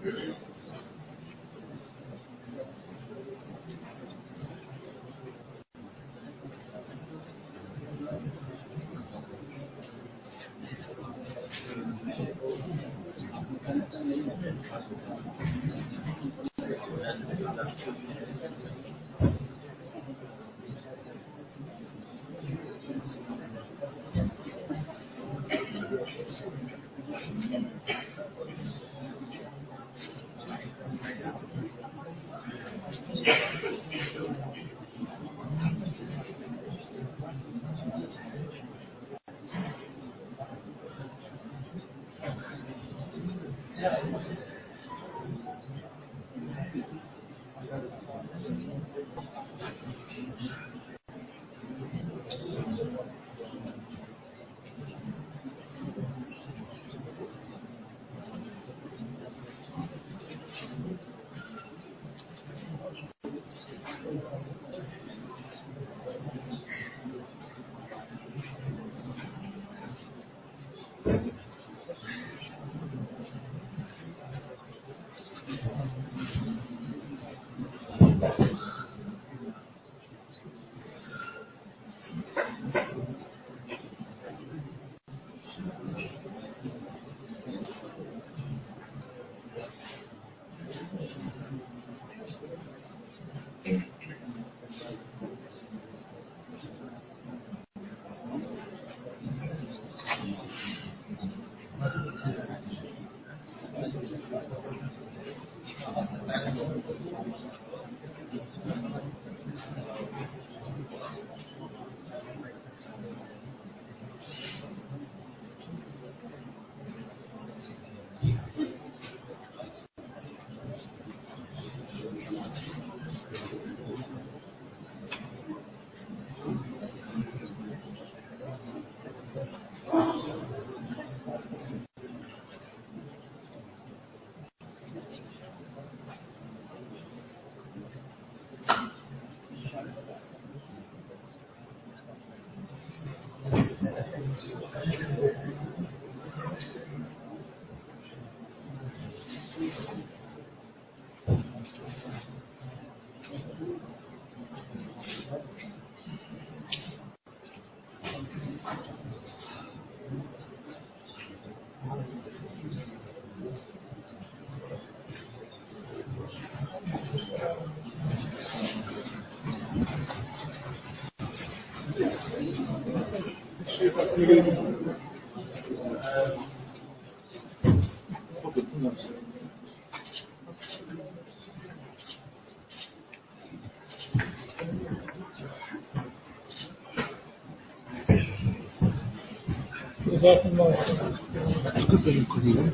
جزاكم الله خيرا. تقدم قليلا.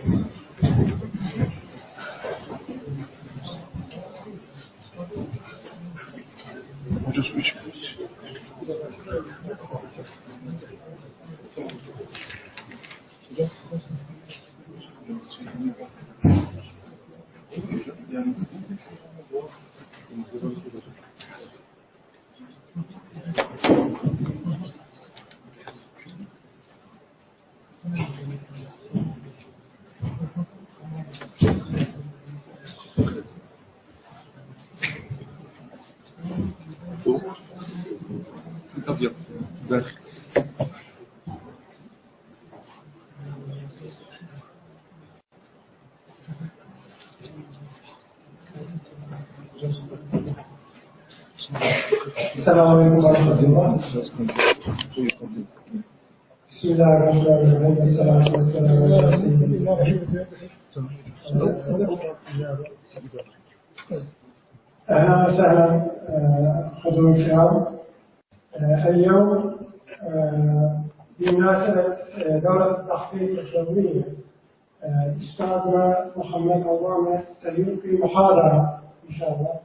الأبيض داخل. السلام عليكم ورحمة الله. بسم الله الرحمن الرحيم. الصلاة والسلام على سيدنا أهلا وسهلا حضور الكرام. اليوم بمناسبة دورة التحقيق الدولية أستاذنا محمد عوامر سيلقي محاضرة إن شاء الله،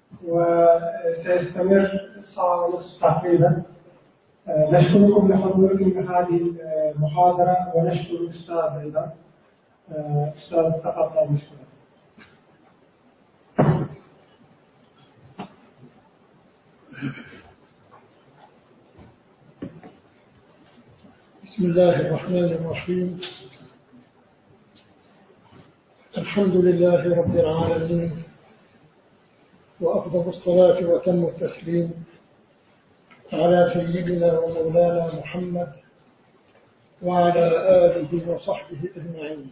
وسيستمر ساعة ونصف تقريبا. نشكركم لحضوركم هذه المحاضرة ونشكر الأستاذ أيضا. أستاذ تفضل مشكورا. بسم الله الرحمن الرحيم. الحمد لله رب العالمين، وأفضل الصلاة وتم التسليم على سيدنا ومولانا محمد وعلى آله وصحبه أجمعين.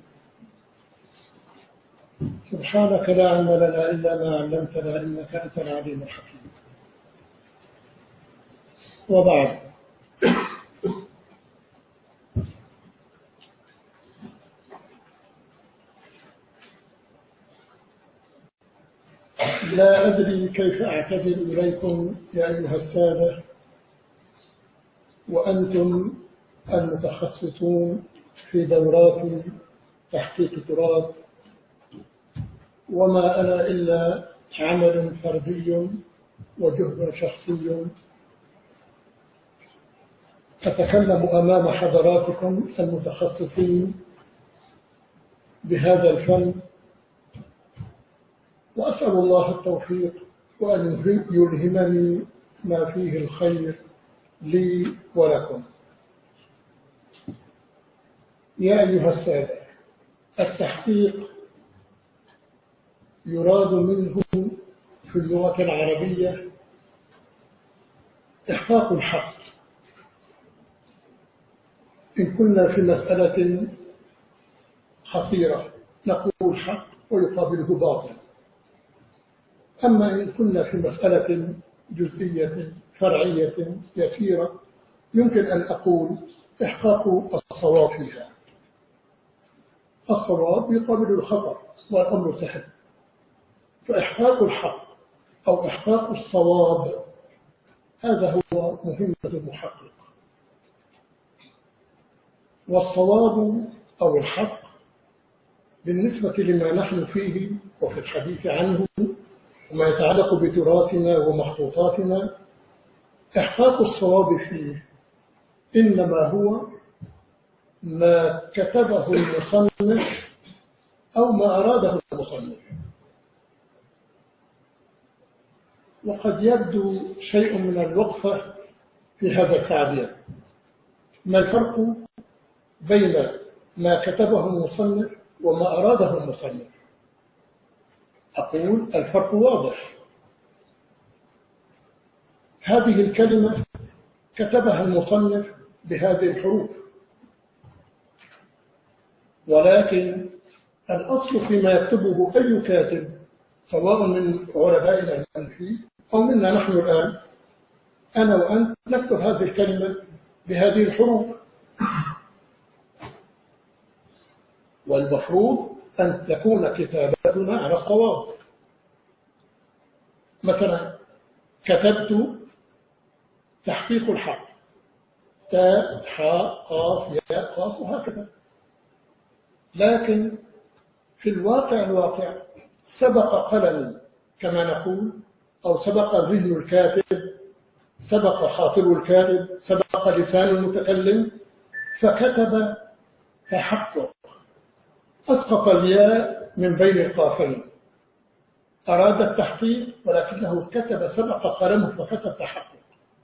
سبحانك لا علم لنا إلا ما علمتنا إنك أنت العليم الحكيم. وبعد، لا أدري كيف أعتذر إليكم يا أيها السادة وأنتم المتخصصون في دورات تحقيق تراث، وما أنا إلا عمل فردي وجهد شخصي أتكلم أمام حضراتكم المتخصصين بهذا الفن، وأسأل الله التوفيق وأن يلهمني ما فيه الخير لي ولكم. يا أيها السادة، التحقيق يراد منه في اللغة العربية إحقاق الحق. إن كنا في مسألة خطيرة نقول حق ويقابله باطل، أما إن كنا في مسألة جزئية فرعية يسيرة يمكن أن أقول إحقاق الصواب فيها. الصواب يقابل الخطأ والأمر سهل، فإحقاق الحق أو إحقاق الصواب هذا هو مهمة المحقق. والصواب أو الحق بالنسبة لما نحن فيه وفي الحديث عنه وما يتعلق بتراثنا ومخطوطاتنا، إحقاق الصواب فيه إنما هو ما كتبه المصنف أو ما أراده المصنف. وقد يبدو شيء من الوقفة في هذا التعبير. ما الفرق بين ما كتبه المصنف وما أراده المصنف؟ أقول الفرق واضح. هذه الكلمة كتبها المصنف بهذه الحروف، ولكن الأصل فيما يكتبه أي كاتب سواء من علمائنا الأنفي أو منا نحن الآن، أنا وأنت نكتب هذه الكلمة بهذه الحروف، والمفروض أن تكون كتابتنا على الصواب. مثلا كتبت تحقيق الحق، تاء حاء قاف ياء قاف وهكذا، لكن في الواقع سبق قلم كما نقول، أو سبق ذهن الكاتب، سبق خاطر الكاتب، سبق لسان المتكلم فكتب تحقق، أسقط الياء من بين القافين، أراد التحقيق ولكنه كتب سبق قلمه فكتب تحقق.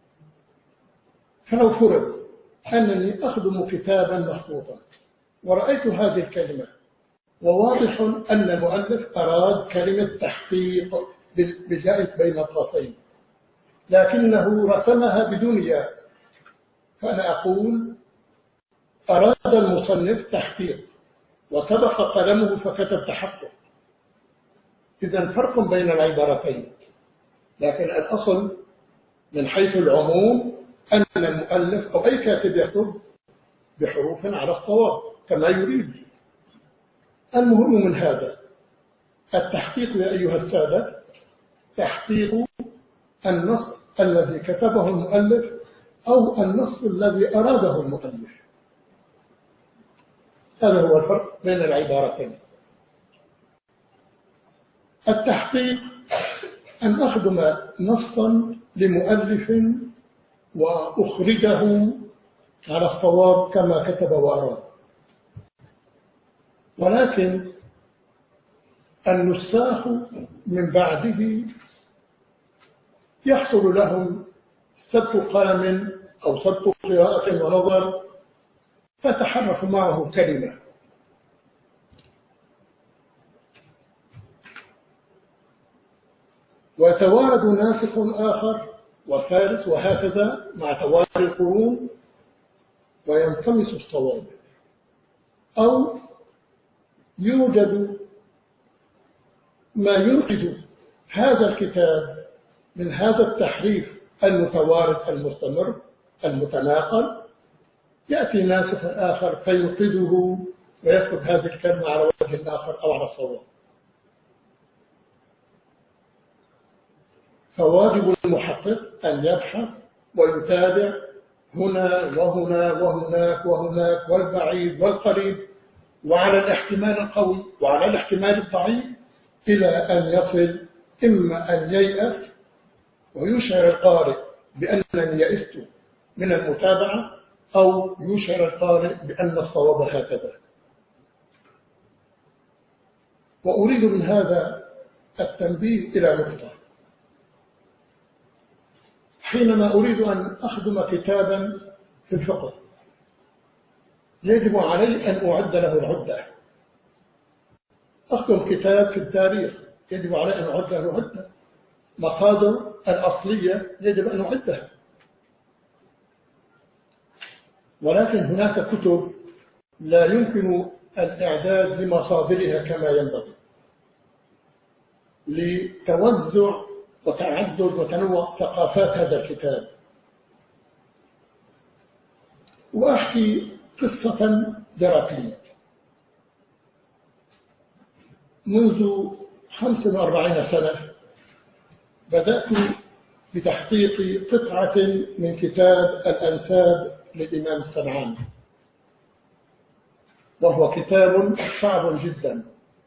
فلو فرض أنني أخدم كتابا مخطوطا ورأيت هذه الكلمة وواضح أن المؤلف أراد كلمة تحقيق بالياء بين القافين لكنه رسمها بدون ياء، فأنا أقول أراد المصنف تحقيق وسبق قلمه فكتب تحقق. إذن فرق بين العبارتين، لكن الأصل من حيث العموم أن المؤلف أو أي كاتب يكتب بحروف على الصواب كما يريد. المهم من هذا التحقيق يا أيها السادة تحقيق النص الذي كتبه المؤلف أو النص الذي أراده المؤلف. هذا هو الفرق بين العبارتين. التحقيق أن أخدم نصا لمؤلف وأخرجه على الصواب كما كتب وأراد، ولكن النساخ من بعده يحصل لهم سبق قلم أو سبق قراءة ونظر فتحرف معه كلمة، ويتوارد ناسخ آخر وثالث وهكذا مع توالي القرون وينطمس الصواب، أو يوجد ما ينقذ هذا الكتاب من هذا التحريف المتوارد المستمر المتناقل، يأتي ناسخ آخر فينقذه ويكتب هذه الكلمة على وجه آخر أو على الصواب. فواجب المحقق أن يبحث ويتابع هنا وهنا وهناك وهناك والبعيد والقريب، وعلى الاحتمال القوي وعلى الاحتمال الضعيف، إلى أن يصل إما أن ييأس ويشعر القارئ بأنني يئست من المتابعة، أو يشعر القارئ بأن الصواب هكذا. وأريد من هذا التنبيه إلى نقطة. حينما أريد أن أخدم كتابا في الفقه يجب علي أن أعد له العدة. أخدم كتاب في التاريخ يجب علي أن أعد له العدة. مصادر الأصلية يجب أن أعدها. ولكن هناك كتب لا يمكن الإعداد لمصادرها كما ينبغي لتوزع وتعدد وتنوع ثقافات هذا الكتاب. وأحكي قصة دراسية. منذ 45 سنة بدأت بتحقيق قطعة من كتاب الأنساب للإمام السمعاني، وهو كتاب صعب جدا.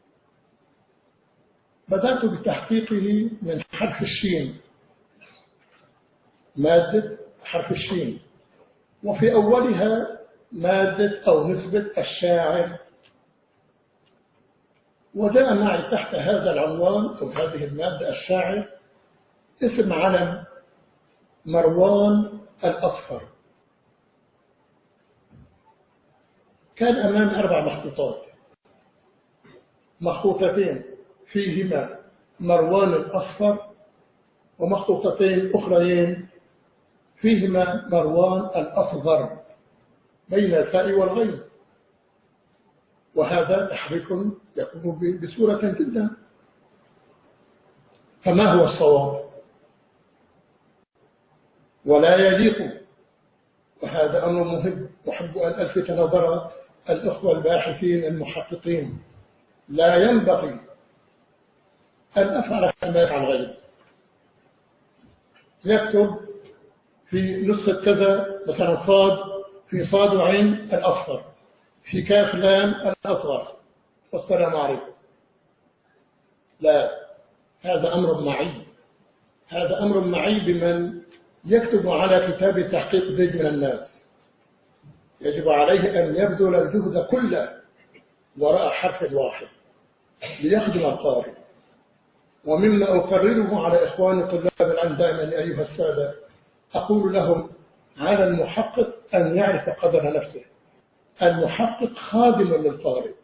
بدأت بتحقيقه من حرف الشين، مادة حرف الشين، وفي أولها مادة أو نسبة الشاعر. وجاء معي تحت هذا العنوان أو هذه المادة الشاعر اسم علم مروان الأصفر. كان أمام 4 مخطوطات، مخطوطتين فيهما مروان الأصفر، ومخطوطتين أخريين فيهما مروان الأصغر بين الفاء والغين. وهذا تحريف يكون بسهولة جدا. فما هو الصواب؟ ولا يليق، وهذا أمر مهم أحب أن ألفت نظر الأخوة الباحثين المحققين، لا ينبغي أن أفعل كما يفعل غيري. يكتب في نسخة كذا مثلا صاد، في صاد وعين الأصفر، في كاف لام الأصغر، والسلام عليكم. لا، هذا أمر معيب. هذا أمر معيب بمن يكتب على كتاب تحقيق زيد من الناس. يجب عليه أن يبذل الجهد كله وراء حرف واحد ليخدم القارئ. ومما أكرره على إخواني طلاب العلم دائما أيها السادة، أقول لهم على المحقق أن يعرف قدر نفسه. المحقق خادم للقارئ.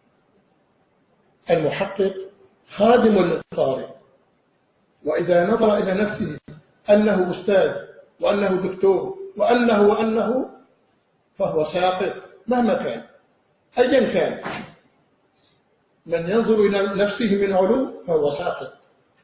المحقق خادم للقارئ، وإذا نظر إلى نفسه أنه أستاذ وأنه دكتور وأنه فهو ساقط مهما كان أيا كان. من ينظر إلى نفسه من علو فهو ساقط.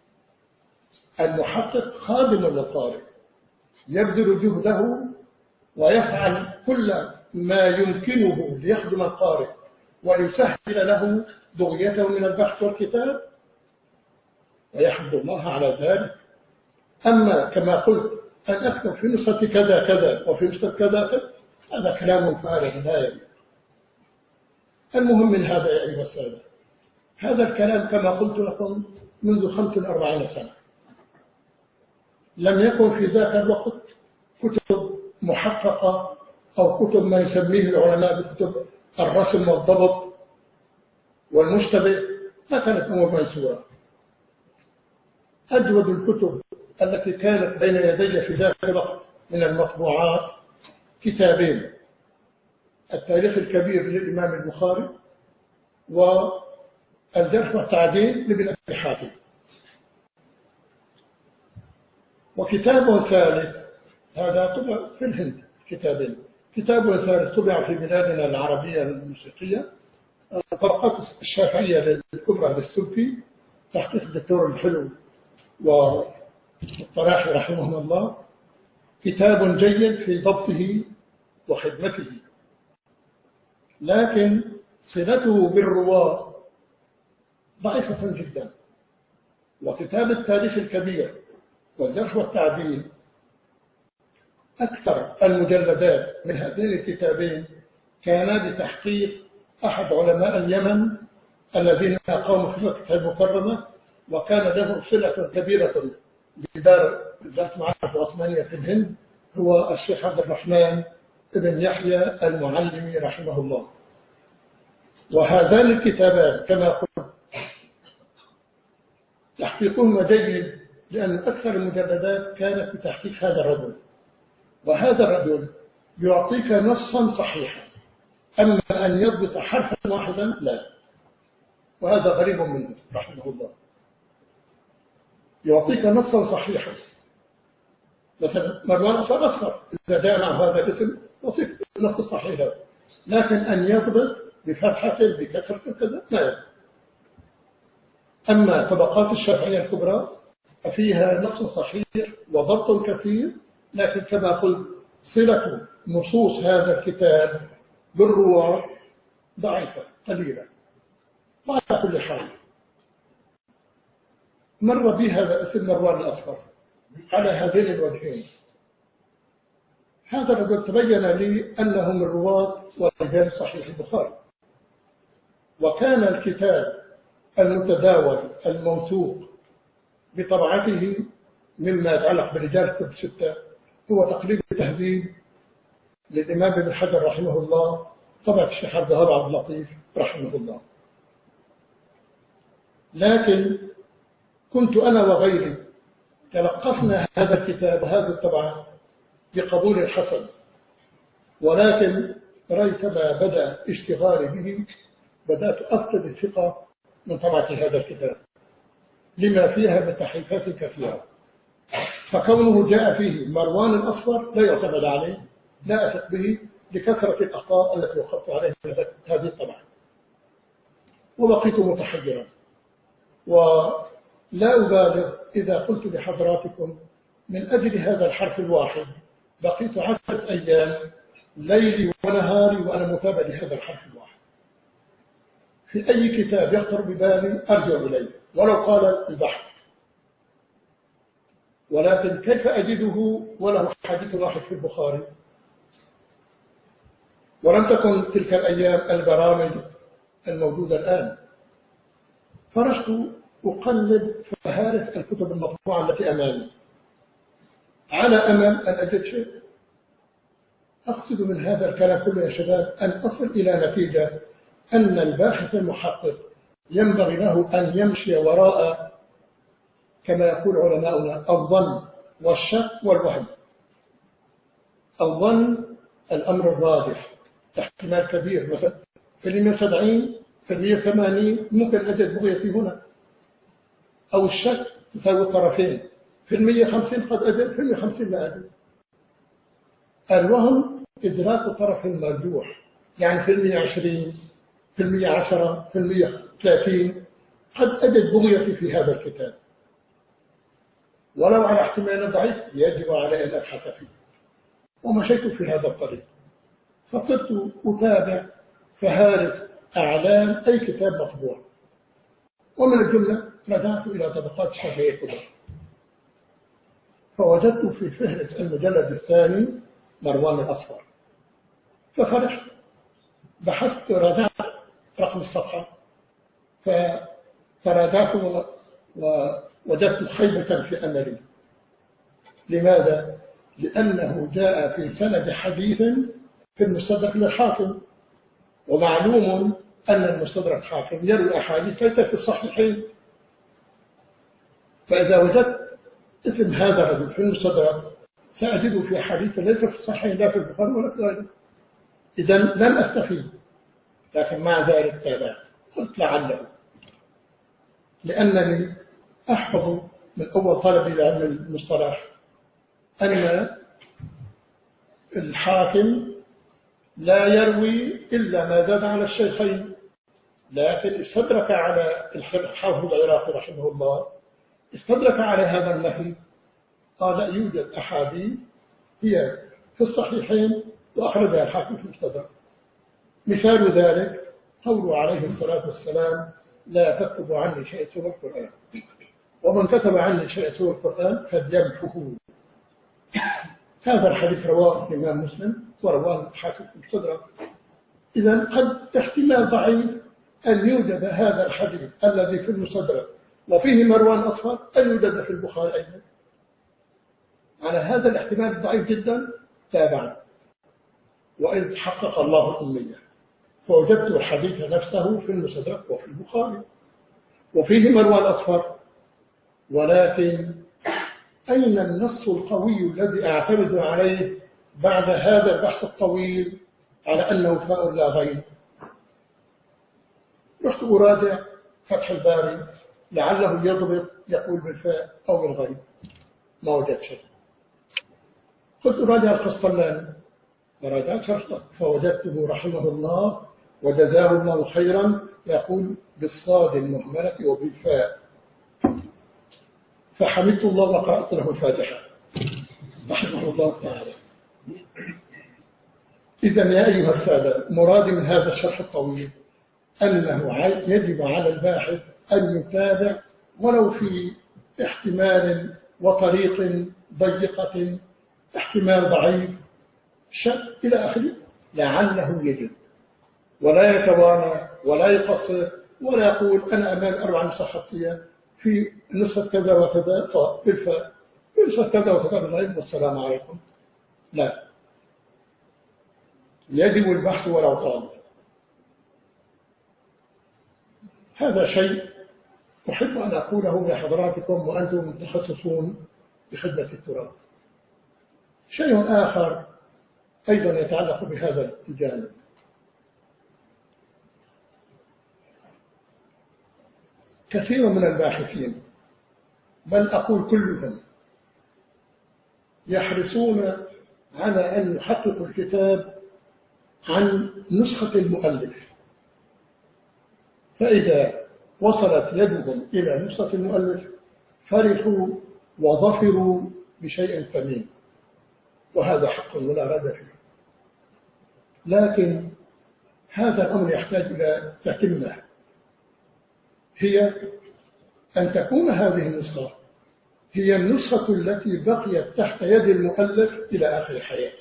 المحقق خادم للقارئ، يبذل جهده ويفعل كل ما يمكنه ليخدم القارئ وليسهل له بغيته من البحث والكتاب، ويحمد الله على ذلك. أما كما قلت أن أكتب في نسخة كذا كذا وفي نسخة كذا، هذا كلام فارغ لا يليق. المهم من هذا يا أيها السادة، هذا الكلام كما قلت لكم منذ 45 سنة. لم يكن في ذاك الوقت كتب محققة أو كتب ما يسميه العلماء بكتب الرسم والضبط والمشتبه، ما كانت أمور منسورة. أجود الكتب التي كانت بين يدي في ذاك الوقت من المطبوعات كتابين: التاريخ الكبير للإمام البخاري، والجرح والتعديل لابن أبي حاتم. وكتاب ثالث هذا طبع في الهند، كتابين. كتاب ثالث طبع في بلادنا العربية الموسيقية، طبقات الشافعية الكبرى للسبكي، تحقيق الدكتور الحلو والطراحي رحمهم الله. كتاب جيد في ضبطه وخدمته، لكن صلته بالرواة ضعيفة جدا. وكتاب التاريخ الكبير والجرح والتعديل، أكثر المجلدات من هذين الكتابين كان بتحقيق أحد علماء اليمن الذين قاموا في مكة المكرمة، وكان لهم صلة كبيرة بدار المعارف العثمانية في الهند، هو الشيخ عبد الرحمن بن يحيى المعلمي رحمه الله. وهذان الكتابان كما قلت تحقيقهما جيد، لأن أكثر المجلدات كانت بتحقيق هذا الرجل، وهذا الرجل يعطيك نصا صحيحا، أما أن يضبط حرفا واحدا لا، وهذا غريب منه رحمه الله. يعطيك نصا صحيحا، مثلا مروان أصفر إذا جاء مع هذا الاسم يعطيك نص صحيحا، لكن أن يضبط بفتحة بكسرة كذا لا يضبط. أما طبقات الشافعية الكبرى فيها نص صحيح وضبط كثير، لكن كما قلت صلة نصوص هذا الكتاب بالرواة ضعيفة قليلة. وعلى كل حال مر بي هذا اسم مروان الأصفر على هذين الوجهين. هذا الرجل تبين لي أنه من رواة ورجال صحيح البخاري، وكان الكتاب المتداول الموثوق بطبعته مما يتعلق برجال الكتب الستة هو تقريب التهذيب للإمام ابن حجر رحمه الله، طبعة الشيخ عبد الوهاب عبد اللطيف رحمه الله. لكن كنت أنا وغيري تلقفنا هذا الكتاب وهذه الطبعة بقبول حسن، ولكن ريثما بدأ اشتغالي به بدأت أفقد الثقة من طبعة هذا الكتاب لما فيها من تحريفات كثيرة. فكونه جاء فيه مروان الأصفر لا يعتمد عليه، لا أثق به لكثرة الأخطاء التي وقفت عليها هذه الطبعة، وبقيت متحجرا. ولا أبالغ إذا قلت لحضراتكم من أجل هذا الحرف الواحد بقيت 10 أيام ليلي ونهاري وأنا متابع لهذا الحرف الواحد. في أي كتاب يخطر ببالي أرجع إليه ولو قال البحث، ولكن كيف أجده وله حديث واحد في البخاري؟ ولم تكن تلك الأيام البرامج الموجودة الآن. فرحت أقلب فهارس الكتب المطبوعة التي أمامي على أمل أن أجد شيء. أقصد من هذا الكلام كله يا شباب أن أصل إلى نتيجة أن الباحث المحقق ينبغي له أن يمشي وراء كما يقول علماؤنا الظن والشك والوهم. الظن الأمر الراجح احتمال كبير، مثلا في 170 في 180 ممكن أجد بغيتي هنا، أو الشك تساوي الطرفين في 150 قد أجد في 150 لا أجد. الوهم إدراك طرف مرجوح، يعني في 120 في 110 في 130 قد أجد بغيتي في هذا الكتاب، ولو على احتمال ضعيف يجب علي أن أبحث فيه. ومشيت في هذا الطريق، فصرت أتابع فهارس أعلام أي كتاب مطبوع، ومن الجملة رجعت إلى طبقات الشافعية الكبرى، فوجدت في فهرس المجلد الثاني مروان الأصفر، ففرحت، بحثت راجعت رقم الصفحة، فتراجعت ووجدت خيبة في أملي. لماذا؟ لأنه جاء في سند حديث في المستدرك للحاكم، ومعلوم أن المستدرك الحاكم يروي أحاديث ليست في الصحيحين. فإذا وجدت اسم هذا الرجل في المستدرك سأجده في حديث ليس في الصحيح لا في البخاري ولا في غيره، إذن لن أستفيد. لكن مع ذلك تابعت، قلت لعله، لأنني أحفظ من أول طلبي لعلم المصطلح أن الحاكم لا يروي إلا ما زاد على الشيخين، لكن استدرك على الحافظ العراقي رحمه الله، استدرك على هذا النهي، قال لا يوجد أحاديث هي في الصحيحين وأخرجها الحاكم في المستدرك. مثال ذلك قوله عليه الصلاة والسلام: لا تكتب عني شيء سوى القرآن، ومن كتب عني شيء سوى القرآن فليمحه. هذا الحديث رواه الإمام مسلم ورواه الحاكم في المستدرك. إذا قد احتمال ضعيف أن يوجد هذا الحديث الذي في المستدرك وفيه مروان أصفر أن يوجد في البخاري أيضا. على هذا الاحتمال الضعيف جدا تابعا، وإذ حقق الله الأمية فوجدت الحديث نفسه في المستدرك وفي البخاري وفيه مروان أصفر، ولكن أين النص القوي الذي أعتمد عليه بعد هذا البحث الطويل على أنه فاء لا غين؟ رحت أراجع فتح الباري لعله يضبط يقول بالفاء أو بالغين، ما وجدت شيء. قلت أراجع القسطلاني وراجعت شرحه فوجدته رحمه الله وجزاه الله خيرا يقول بالصاد المهملة وبالفاء، فحمدت الله وقرأت له الفاتحة رحمه الله تعالى. إذن يا أيها السادة، مرادي من هذا الشرح الطويل أنه يجب على الباحث أن يتابع ولو في احتمال وطريق ضيقة، احتمال ضعيف، شك إلى آخره، لعله يجد، ولا يتوانى ولا يقصر ولا يقول أنا أمام 4 نسخ خطية في نسخة كذا وكذا صار بالفاء، في نسخة كذا وكذا بالغيب والسلام عليكم. لا، يجب البحث ولو طال. هذا شيء أحب أن أقوله لحضراتكم وأنتم متخصصون بخدمة التراث. شيء آخر أيضا يتعلق بهذا الجانب، كثير من الباحثين بل أقول كلهم يحرصون على أن يحققوا الكتاب عن نسخة المؤلف، فإذا وصلت يدهم إلى نسخة المؤلف فرحوا وظفروا بشيء ثمين، وهذا حق ولا رد فيه. لكن هذا الأمر يحتاج إلى تتمة، هي أن تكون هذه النسخة هي النسخة التي بقيت تحت يد المؤلف إلى آخر حياته.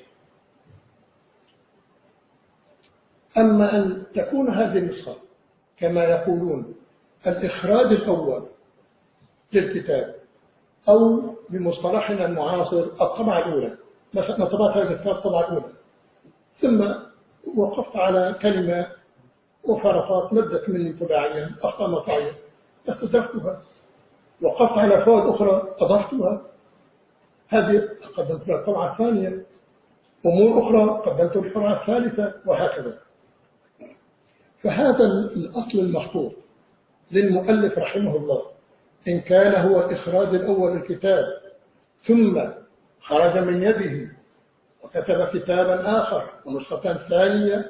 أما أن تكون هذه النسخة كما يقولون الإخراج الأول للكتاب، أو بمصطلحنا المعاصر الطبعة الأولى، مثلا طبعت هذا الكتاب الطبعة الأولى، ثم وقفت على كلمة وفرقات مدت مني تباعيا، أخطاء مطبعية استدركتها، وقفت على فوائد أخرى أضفتها، هذه قدمت لها الطبعة الثانية، أمور أخرى قدمت الطبعة الثالثة، وهكذا. فهذا الأصل المخطوط للمؤلف رحمه الله، إن كان هو الإخراج الأول للكتاب ثم خرج من يده وكتب كتابا آخر ونسخة ثانية،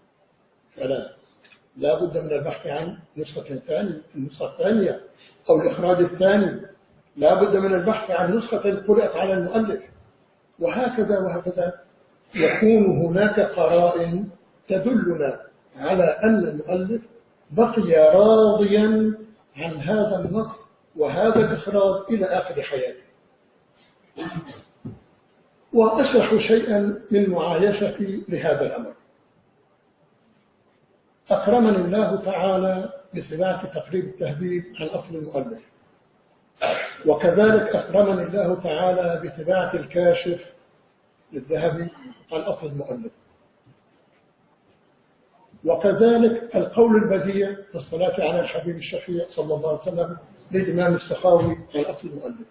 لا بد من البحث عن النسخة الثانية أو الإخراج الثاني، لا بد من البحث عن نسخة قرأت على المؤلف، وهكذا وهكذا. يكون هناك قرائن تدلنا على أن المؤلف بقي راضيا عن هذا النص وهذا الإخراج إلى آخر حياته. وأشرح شيئا من معايشتي لهذا الأمر. أكرمني الله تعالى بطباعة تقريب التهذيب عن أصل المؤلف، وكذلك أكرمني الله تعالى بطباعة الكاشف للذهبي عن أصل المؤلف، وكذلك القول البديع في الصلاة على الحبيب الشفيع صلى الله عليه وسلم للإمام السخاوي عن أصل المؤلف.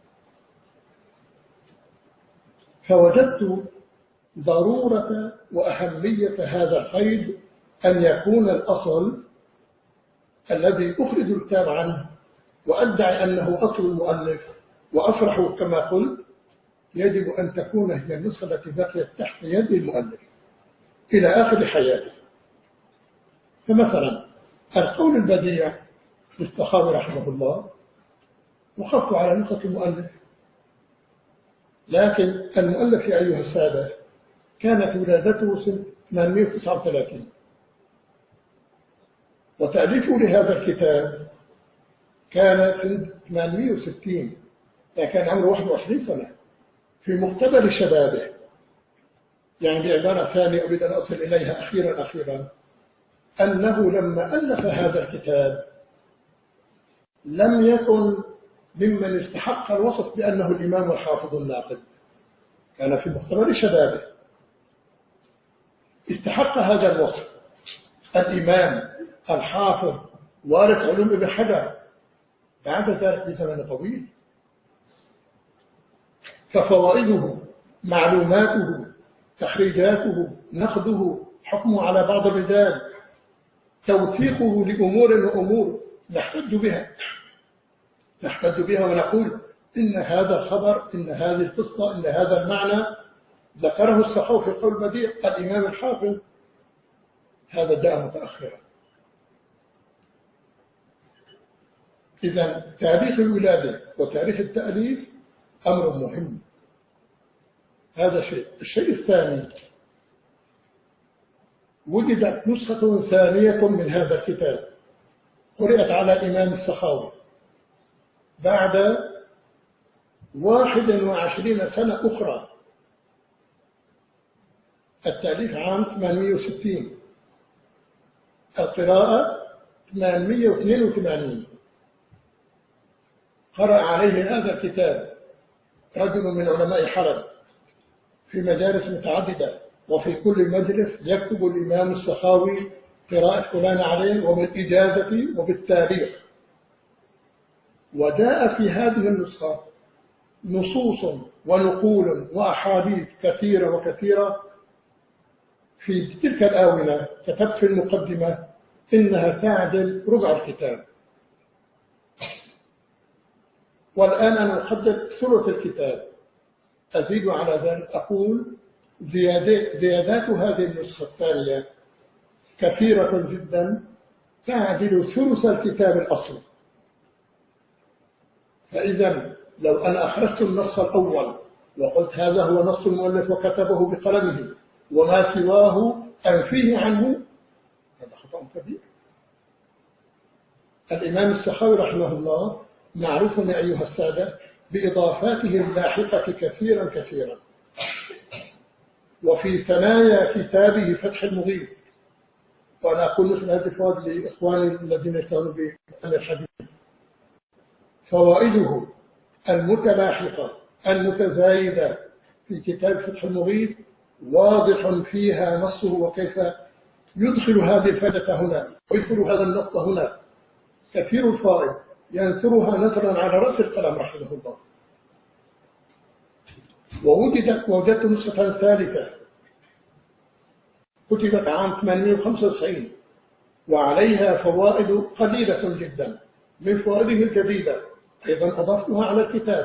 فوجدت ضرورة وأهمية هذا القيد، أن يكون الأصل الذي أخرج الكتاب عنه وأدعي أنه أصل المؤلف وأفرح كما قلت، يجب أن تكون هي النسخة التي بقيت تحت يد المؤلف إلى آخر حياته. فمثلا القول البديع للسخاوي رحمه الله وقفت على نسخة المؤلف، لكن المؤلف يا أيها السادة كانت ولادته سنة 839 وتأليفه لهذا الكتاب كان سنة 860، يعني كان عمره 21 سنة في مقتبل شبابه. يعني بعبارة ثانية أريد أن أصل إليها أخيرا أنه لما ألف هذا الكتاب لم يكن ممن استحق الوصف بأنه الإمام الحافظ الناقد، كان في مقتبل شبابه، استحق هذا الوصف الإمام الحافظ وارث علوم ابن حجر بعد ذلك بزمن طويل. ففوائده، معلوماته، تخريجاته، نقده، حكمه على بعض الرجال، توثيقه لأمور وأمور نحتج بها ونقول إن هذا الخبر، إن هذه القصة، إن هذا المعنى ذكره السخاوي في قول بديع الإمام الحافظ، هذا جاء متأخرا. إذن تاريخ الولادة وتاريخ التأليف أمر مهم. هذا شيء. الشيء الثاني، وجدت نسخة ثانية من هذا الكتاب قرأت على الإمام السخاوي بعد 21 سنة أخرى. التأليف عام 860، القراءة 882. قرأ عليه هذا الكتاب رجل من علماء حلب في مجالس متعددة، وفي كل مجلس يكتب الإمام السخاوي قراءة فلان عليه وبالإجازة وبالتاريخ. وجاء في هذه النسخة نصوص ونقول وأحاديث كثيرة وكثيرة. في تلك الآونة كتبت في المقدمة إنها تعدل ربع الكتاب، والآن أنا أقدر ثلث الكتاب. أزيد على ذلك أقول زيادات هذه النسخة الثانية كثيرة جدا تعدل ثلث الكتاب الأصلي. فإذا لو أنا أخرجت النص الأول وقلت هذا هو نص المؤلف وكتبه بقلمه وما سواه أنفيه عنه، هذا خطأ كبير. الإمام السخاوي رحمه الله معروف يا أيها السادة بإضافاته اللاحقة كثيرا، وفي ثنايا كتابه فتح المغيث، وأنا أقول مثل هذه الفوائد لإخواني الذين يشتغلون بعلم الحديث، فوائده المتلاحقة المتزايدة في كتاب فتح المغيث واضح فيها نصه وكيف يدخل هذه الفائدة هنا ويدخل هذا النص هنا. كثير الفائد ينثرها نثرا على رأس القلم رحمه الله. ووجدت نسخة ثالثة كتبت عام 895 وعليها فوائد قليلة جدا. من فوائده الجديدة أيضا أضفتها على الكتاب،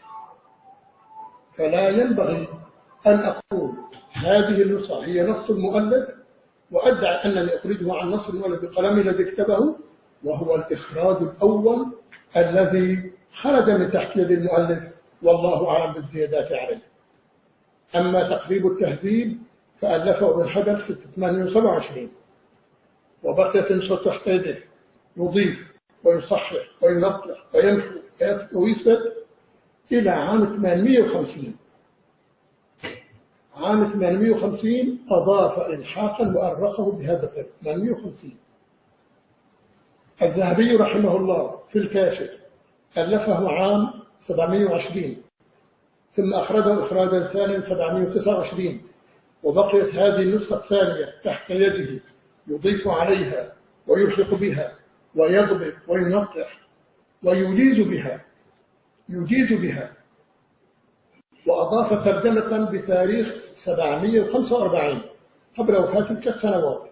فلا ينبغي أن أقول هذه النسخة هي نص المؤلف وأدعي أنني أخرجه عن نص المؤلف بقلمي الذي كتبه، وهو الإخراج الأول الذي خرج من تحت يد المؤلف، والله أعلم بالزيادات عليه. أما تقريب التهذيب فألفه ابن حجر 627 وبقيت نسخة تحت يده يضيف ويصحح وينقح ويمحو ويثبت إلى عام 850. عام 850 أضاف إلحاقا وأرخه بهذا الطريق 850. الذهبي رحمه الله في الكاشف ألفه عام 720 ثم أخرجه إخراجا ثانيا 729 وبقيت هذه النسخة الثانية تحت يده يضيف عليها ويلحق بها ويضبط وينقح ويجيز بها وأضاف ترجمة بتاريخ 745 قبل وفاة 3 سنوات.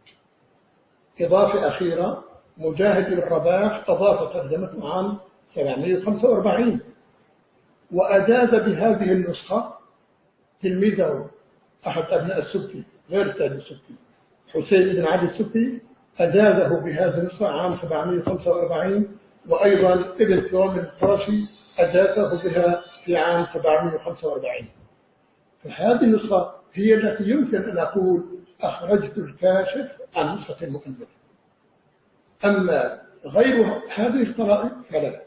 إضافة أخيرة مجاهد الرباح أضاف ترجمة عام 745 وأجاز بهذه النسخة تلميذه أحد أبناء السبكي غير تاج السبكي حسين بن علي السبكي، أجازه بهذه النسخة عام 745، وأيضا ابن كرام القرشي أجازه بها في عام 745. فهذه النسخة هي التي يمكن أن أقول أخرجت الكاشف عن نسخة المؤلف. أما غير هذه القرائن فلا.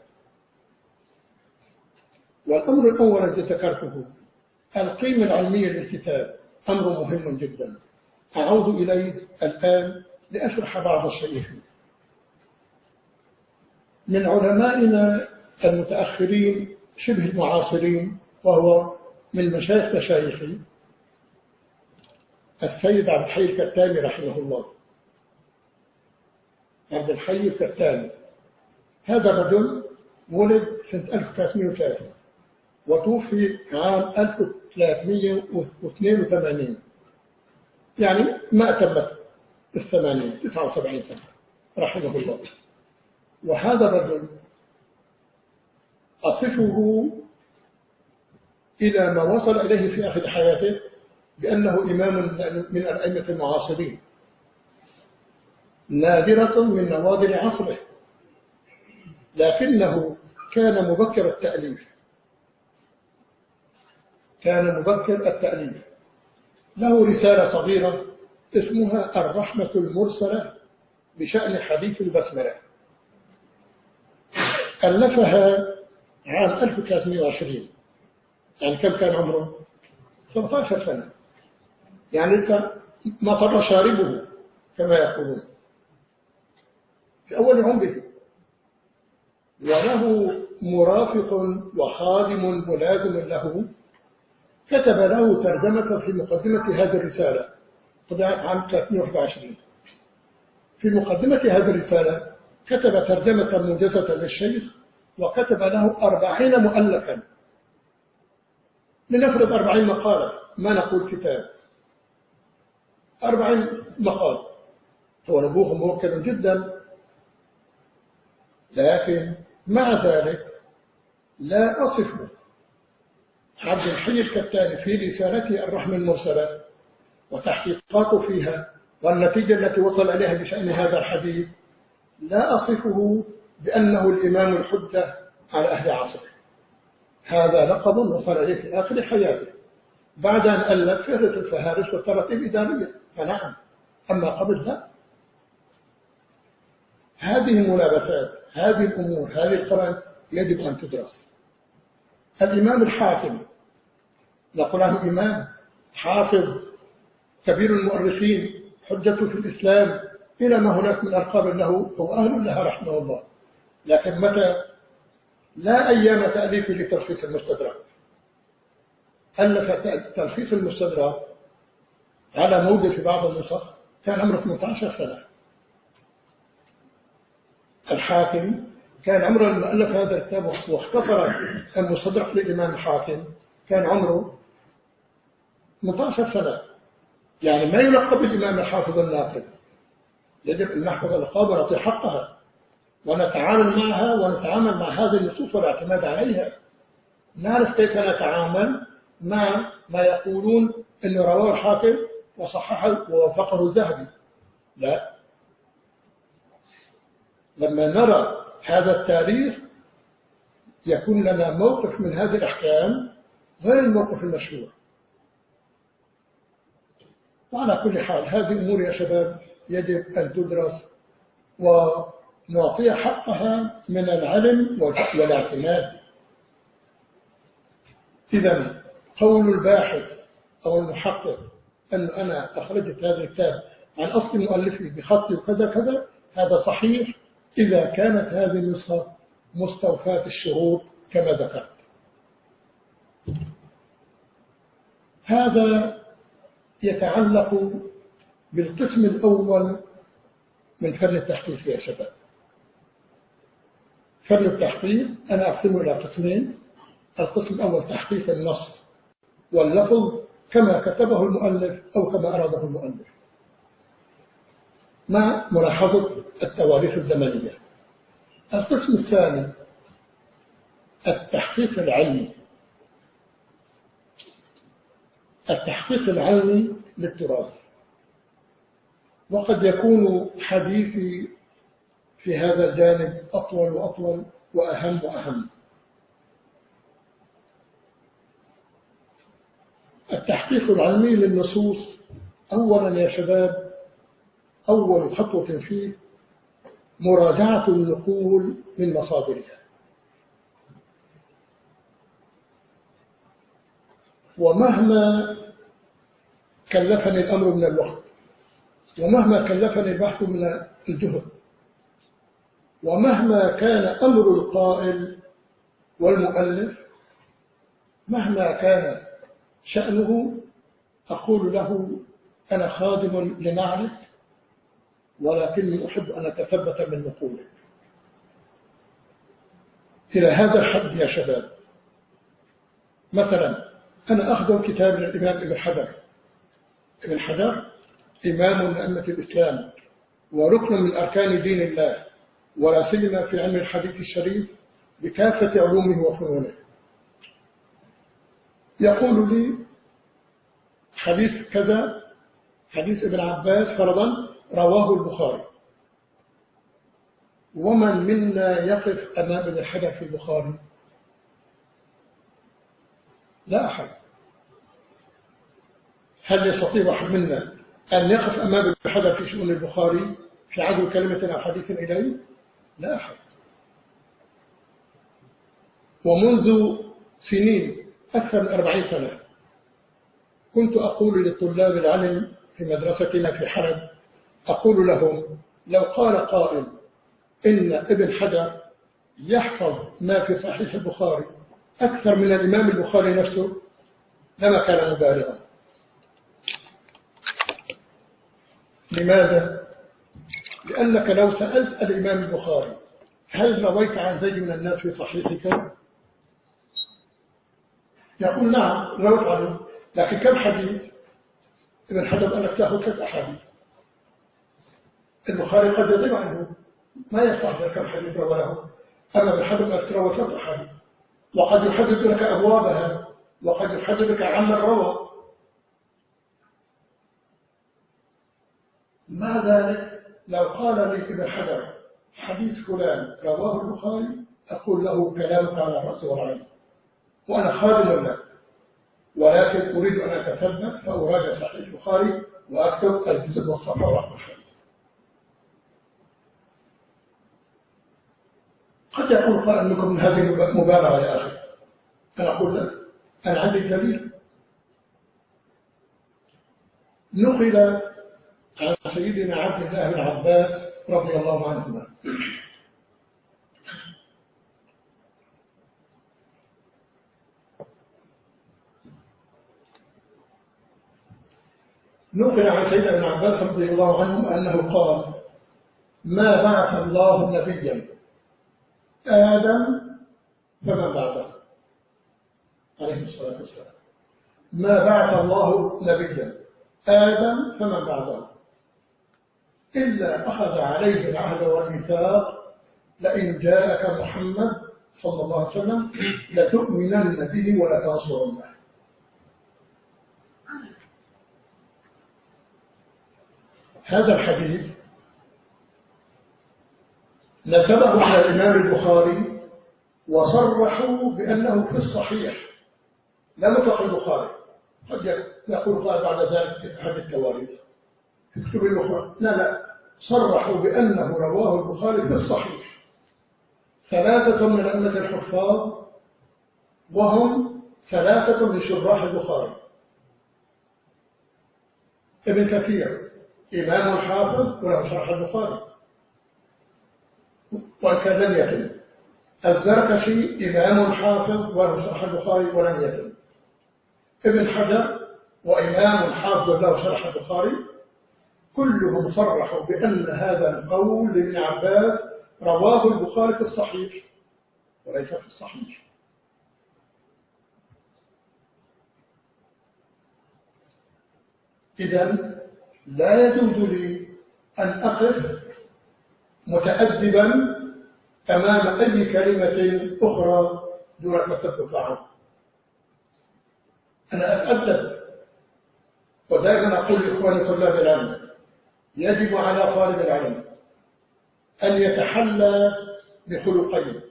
والأمر الأول الذي ذكرته القيمة العلمية للكتاب أمر مهم جدا، أعود إليه الآن لأشرح بعض الشيء فيه. من علمائنا المتأخرين شبه المعاصرين، وهو من مشايخي السيد عبد الحي الكتاني رحمه الله. عبد الحي الكتاني هذا الرجل ولد سنة 1303 وتوفي عام 1382، يعني ما أتمت 79 سنة رحمه الله. وهذا الرجل أصفه إلى ما وصل إليه في آخر حياته بأنه إمام من الأئمة المعاصرين، نادرة من نوادر عصره، لكنه كان مبكر التأليف. له رسالة صغيرة اسمها الرحمة المرسلة بشأن حديث البسملة، ألفها عام 1320. يعني كم كان عمره؟ 17 سنة، يعني لسه ما طر شاربه كما يقولون، في أول عمره. وله مرافق وخادم ملازم له كتب له ترجمة في مقدمة هذه الرسالة، طبعا عام 321. في مقدمة هذه الرسالة كتب ترجمة موجزة للشيخ، وكتب له 40 مؤلفا، لنفرض 40 مقالة، ما نقول كتاب، 40 مقال. هو نبوغ موكل جدا، لكن مع ذلك لا أصف عبد الحي الكتاني في رسالته الرحمة المرسلة وتحقيقاته فيها والنتيجة التي وصل إليها بشأن هذا الحديث، لا أصفه بأنه الإمام الحجة على أهل عصره. هذا لقب وصل إليه في آخر حياته بعد أن ألف فهرس الفهارس والتراتيب الإدارية، فنعم. أما قبل لا. هذه الملابسات، هذه الأمور، هذه القرائن يجب أن تدرس. الإمام الحاكم نقول عنه إمام حافظ كبير المؤرخين، حجة في الإسلام، إلى ما هناك من ألقاب له هو أهل لها رحمه الله. لكن متى؟ لا أيام تأليف لتلخيص المستدرك. ألف تلخيص المستدرك على موجة في بعض النسخ كان عمره 18 سنة. الحاكم كان عمره لما ألف هذا الكتاب واختصر المستدرك للإمام الحاكم كان عمره 18 سنة. يعني ما يلقب الإمام الحافظ الناقد. يجب أن نحفظ الألقاب ونعطي حقها ونتعامل معها ونتعامل مع هذه النصوص والاعتماد عليها. نعرف كيف نتعامل مع ما يقولون أن رواه الحاكم وصححه ووافقه الذهبي. لا، لما نرى هذا التاريخ يكون لنا موقف من هذه الأحكام غير الموقف المشهور. وعلى كل حال هذه أمور يا شباب يجب أن تدرس ونعطيها حقها من العلم والاعتماد. إذن قول الباحث أو المحقق أن أنا أخرجت هذا الكتاب عن أصل مؤلفه بخط وكذا كذا، هذا صحيح إذا كانت هذه النسخة مستوفاة الشروط كما ذكرت. هذا يتعلق بالقسم الأول من فن التحقيق يا شباب. فن التحقيق أنا أقسمه إلى قسمين. القسم الأول تحقيق النص واللفظ كما كتبه المؤلف أو كما أراده المؤلف، مع ملاحظة التواريخ الزمنية. القسم الثاني التحقيق العلمي التحقيق العلمي للتراث، وقد يكون حديثي في هذا الجانب أطول وأطول وأهم وأهم. التحقيق العلمي للنصوص أولا يا شباب، أول خطوة فيه مراجعة النقول من مصادرها، ومهما كلفني الأمر من الوقت، ومهما كلفني البحث من الجهد، ومهما كان أمر القائل والمؤلف، مهما كان شأنه، أقول له أنا خادم لنعرف، ولكني أحب أن أتثبت من نقوله. إلى هذا الحد يا شباب، مثلا أنا أخذ كتاب للإمام ابن حجر. ابن حجر إمام من أئمة الإسلام وركن من أركان دين الله، ولا سيما في علم الحديث الشريف بكافة علومه وفنونه. يقول لي حديث كذا، حديث ابن عباس فرضا رواه البخاري. ومن منا يقف أمام ابن حجر في البخاري؟ لا أحد. هل يستطيع واحد منا أن يقف أمام ابن حجر في شؤون البخاري في عدو كلمة أو حديث إليه؟ لا أحد. ومنذ سنين، أكثر من 40 سنة، كنت أقول لطلاب العلم في مدرستنا في حلب، أقول لهم لو قال قائل إن ابن حجر يحفظ ما في صحيح البخاري أكثر من الإمام البخاري نفسه لما كان مبالغا. لماذا؟ لأنك لو سألت الإمام البخاري هل رويت عن زيد من الناس في صحيحك؟ يقول نعم رويت عنه، لكن كم حديث؟ ابن حجر قال لك تأخذ 3 أحاديث. البخاري قد يضيع عنه، ما يستحضر كم حديث روى له، أما ابن حجر قال روى 3 أحاديث، وقد يحدد لك أبوابها، وقد يحدد لك عمن روى. مع ذلك لو قال لي ابن حجر حديث فلان رواه البخاري، أقول له كلامك على الرأس والعين، وأنا خادم لك، ولكن أريد أن أتثبت فأراجع صحيح البخاري وأكتب الجزء والصفحة ورقم الحديث. قد يقول قائل منكم من هذه مبالغة يا أخي. أنا أقول لك أنا عندي دليل. نقل عن سيدنا عبد الله بن عباس رضي الله عنهما نقل عن سيدنا ابن عباس رضي الله عنه أنه قال ما بعث الله نبيا آدم فمن بعده عليه الصلاة والسلام. ما بعث الله نبيا آدم فمن بعده إلا أخذ عليه العهد والميثاق لئن جاءك محمد صلى الله عليه وسلم لتؤمنن به ولتنصرنه. هذا الحديث نسبه إلى الإمام البخاري وصرحوا بأنه في الصحيح لا مطلق البخاري. قد يقول قال بعد ذلك في أحد التواريخ في الكتب الأخرى، لا صرحوا بأنه رواه البخاري في الصحيح 3 من أئمة الحفاظ، وهم 3 من شراح البخاري. ابن كثير إمام حافظ وله شرح البخاري وإن كان لم يتم. الزركشي إمام حافظ وله شرح البخاري ولم يتم. ابن حجر وإمام حافظ له شرح البخاري، كلهم صرحوا بأن هذا القول لابن عباس رواه البخاري في الصحيح وليس في الصحيح. إذن لا يجوز لي أن أقف متأدبا أمام أي كلمة أخرى دون التثبت عنه. أنا أتأدب ودائما أقول لإخواني طلاب العلم يجب على طالب العلم أن يتحلى بخلقين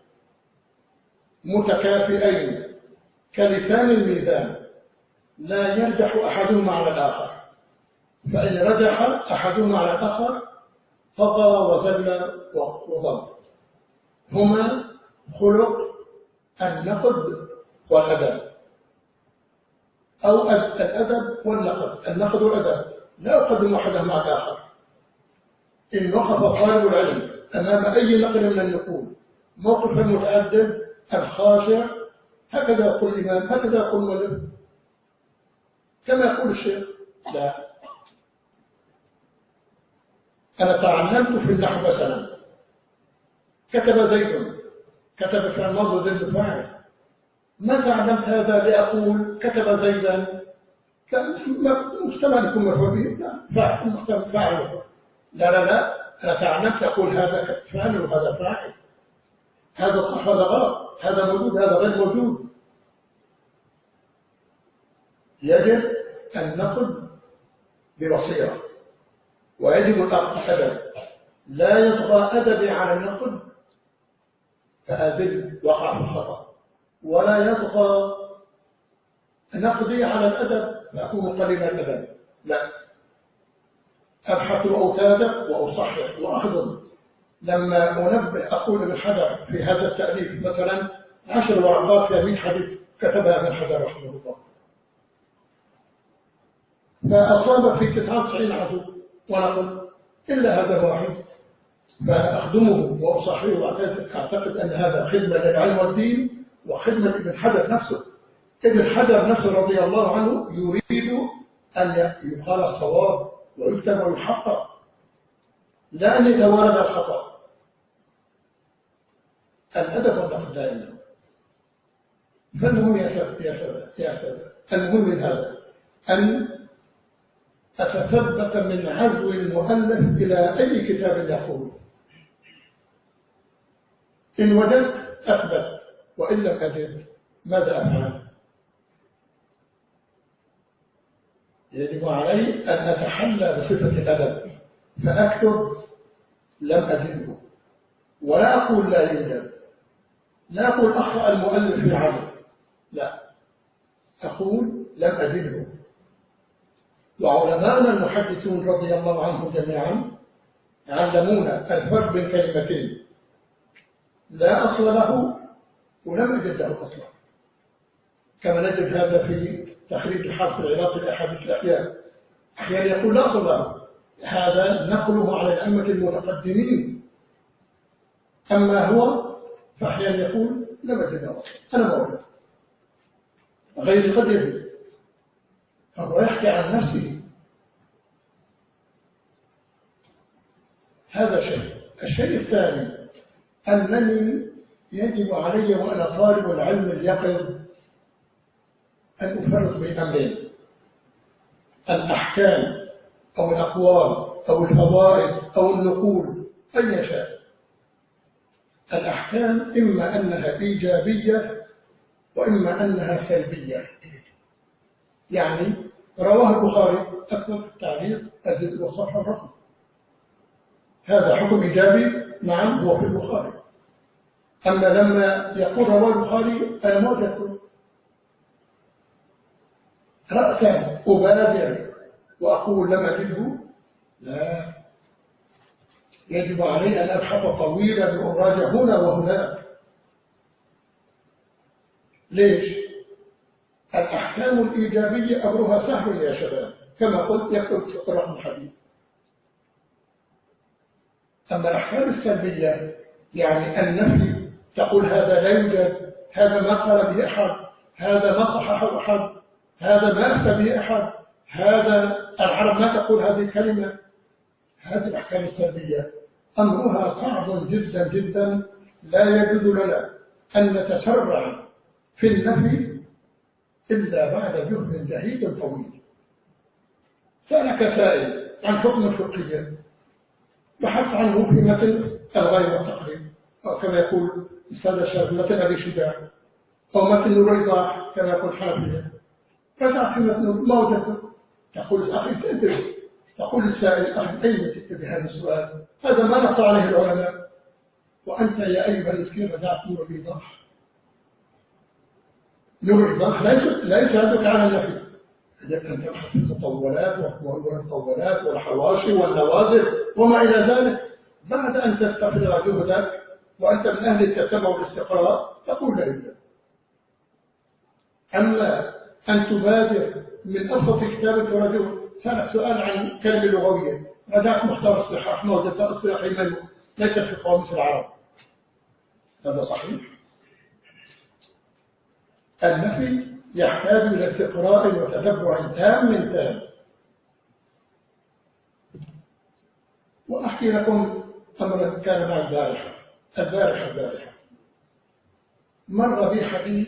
متكافئين كلسان الميزان، لا يرجح أحدهما على الآخر، فإن رجح أحدهما على الآخر طغى وزل وضل. هما خلق النقد والأدب، أو الأدب والنقد. النقد والأدب لا أقدم أحدهما على الآخر. إن وقف طالب العلم أمام أي نقل من النقول موقف المتأدب الخاشع، هكذا يقول الإمام، هكذا يقول المؤلف، كما يقول الشيخ. لا، أنا تعلمت في النحو مثلا كتب زيد، كتب فعل ماضي زيد فاعل، ما تعلمت هذا لأقول كتب زيدا محتمل يكون مفعول به، لا فاعل محتمل فاعل، لا لا لا، أنا تعلمت أقول هذا فاعل وهذا فاعل، هذا صح هذا غلط، هذا موجود هذا غير موجود. يجب النقد ببصيرة، ويجب الأدب، لا يطغى أدبي على النقد فأذل وقع في الخطأ، ولا يطغى نقدي على الأدب فأكون قليل الأدب، لا، أبحث أوتادا وأصحح وأخدم. لما أنبه أقول ابن حجر في هذا التأليف مثلا 10 ورقات في 100 حديث كتبها ابن حجر رحمه الله، فأصاب في 99 عدو ونقل إلا هذا واحد، فأنا أخدمه وأصحيه، وأعتقد أن هذا خدمة للعلم والدين وخدمة ابن حجر نفسه. ابن حجر نفسه رضي الله عنه يريد أن يقال الصواب ويكتب ويحقق، لا أن يتوارد الخطأ. الأدب والنقد دائما. فالمهم يا سادة المهم من هذا أن أتثبت من عزو المؤلف إلى أي كتاب يقول، إن وجدت أثبت، وإن لم أجد ماذا أفعل؟ يجب علي أن أتحلى بصفة الأدب، فأكتب لم أجده، ولا أقول لا يوجد، لا أقول أخطأ المؤلف في عمل، لا، أقول لم أجده. وعلماءنا المحدثون رضي الله عنهم جميعا علمونا الفرق بين كلمتين لا أصل له ولم أجد له أصلا، كما نجد هذا في تخريج الحرف العراقي لأحاديث الأحياء، أحيانا يقول لا أصل له، هذا نقله على الأئمة المتقدمين، أما هو فأحيانا يقول لم أجد له أصلا، أنا ما أوجد، غيري قد يجد، فهو يحكي عن نفسه. هذا شيء. الشيء الثاني أنني يجب علي وأنا طالب العلم اليقظ أن أفرق بين أمرين: الأحكام أو الأقوال أو الفوائد أو النقول أي شيء. الأحكام إما أنها إيجابية وإما أنها سلبية. يعني رواه البخاري أكثر التعليق الجزء والصفحة الرقم، هذا حكم إيجابي، نعم هو في البخاري. أما لما يقول رواه البخاري أنا ما وجدته، رأسا أبادر وأقول لم أجده، لا، يجب علي أن أبحث طويلا وأراجع هنا وهناك. ليش؟ الأحكام الإيجابية أمرها سهل يا شباب، كما قلت يكتب في رقم الحديث. أما الأحكام السلبية يعني النفي، تقول هذا لا يوجد، هذا ما قال به أحد، هذا ما صححه أحد، هذا ما أفتى به أحد، هذا العرب ما تقول هذه الكلمة. هذه الأحكام السلبية أمرها صعب جدا جدا، لا يجوز لنا أن نتسرع في النفي إلا بعد جهد جهيد طويل. سألك سائل عن حكم الفقهية، بحث عنه في متن الغاية والتقريب، أو كما يقول الأستاذ الشاذ متن أبي شجاع، أو متن نور الإيضاح كما يقول حنفية. رجعت في متن ما وجدته، يقول أخي تدري، يقول السائل أخي أين جئت بهذا السؤال؟ هذا ما نص عليه العلماء، وأنت يا أيها المسكين رجعت نور الإيضاح. نور الإيضاح لا يساعدك على النفي، يجب أن تبحث في المطولات والمطولات والحواشي والنوازل وما إلى ذلك. بعد أن تستفرغ جهدك وأنت من أهل التتبع والاستقراء تقول لا يوجد. أما أن تبادر من أبسط كتابة رجل سألك سؤال عن كلمة لغوية، رجعت مختار الصحاح ما وجدت الصحاح منه ليس في قاموس العرب، هذا صحيح؟ النفي يحتاج إلى استقراء وتتبع تام. وأحكي لكم أمرا كان معي البارحة مر بي حديث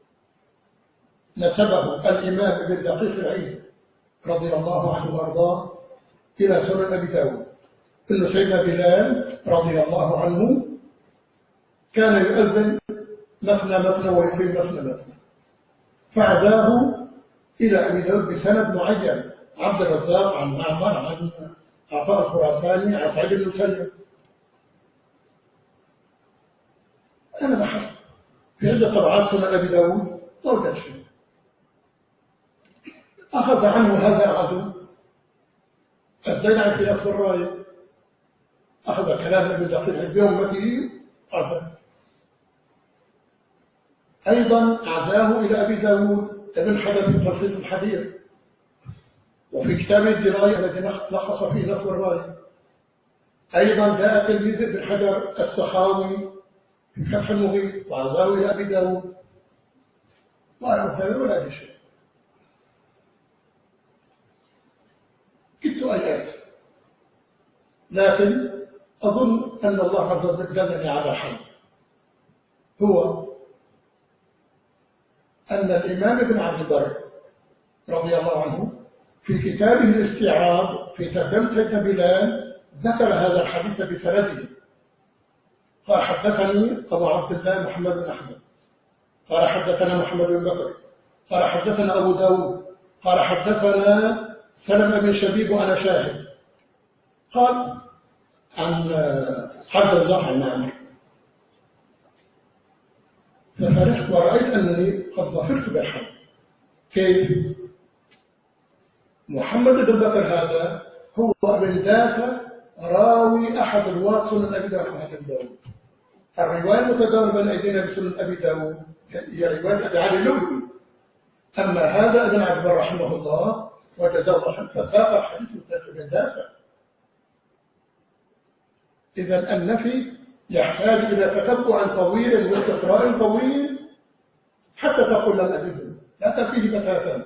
نسبه الإمام ابن دقيق العيد رضي الله عنه وارضاه إلى سنن أبي داود، إن سيدنا بلال رضي الله عنه كان يؤذن مثنى ويقيم مثنى، فعزاه إلى أبي داود بسند معين، عبد الرزاق عن معمر عن عطاء الخراساني عن سعيد بن مسيب. أنا بحثت في عدة طبعات سنن أبي داود ما وجدت شيء. أخذ عنه هذا العدو الزينعي في أصل الراية، أخذ كلام ابن دقيق بأمته أخذ. أيضا عزاه إلى أبي داود ابن حجر في تلخيص الحديث، وفي كتاب الدراية الذي لخص فيه نصر الراية. أيضا جاء تلميذ ابن حجر السخاوي في فتح المغيث وعزاه إلى أبي داود، ما يعرف ولا بشيء. كنت أيأس، لكن أظن أن الله عز وجل دلني على حل، هو أن الإمام ابن عبد البر رضي الله عنه في كتابه الاستيعاب في ترجمة سيدنا بلال ذكر هذا الحديث بسنده. قال حدثني أبو عبد الله محمد بن أحمد قال حدثنا محمد بن بكر قال حدثنا أبو داود قال حدثنا سلمة بن شبيب وأنا شاهد، قال عن عبد الرزاق عن معمر. ففرحت ورأيت أنني قد ظفرت بالحق. كيف؟ محمد بن بكر هذا هو ابن داسة راوي أحد رواة سنن أبي داود. الرواية المتداولة بين أيدينا بسنن أبي داود هي رواية أبي علي اللؤلؤي. أما هذا ابن عبد البر رحمه الله وجزاه الله خيرا فساق الحديث من طريق ابن داسة. إذا النفي يحتاج إلى تتبع طويل واستقراء طويل حتى تقول لم أجده، لا تأتيه بتاتا.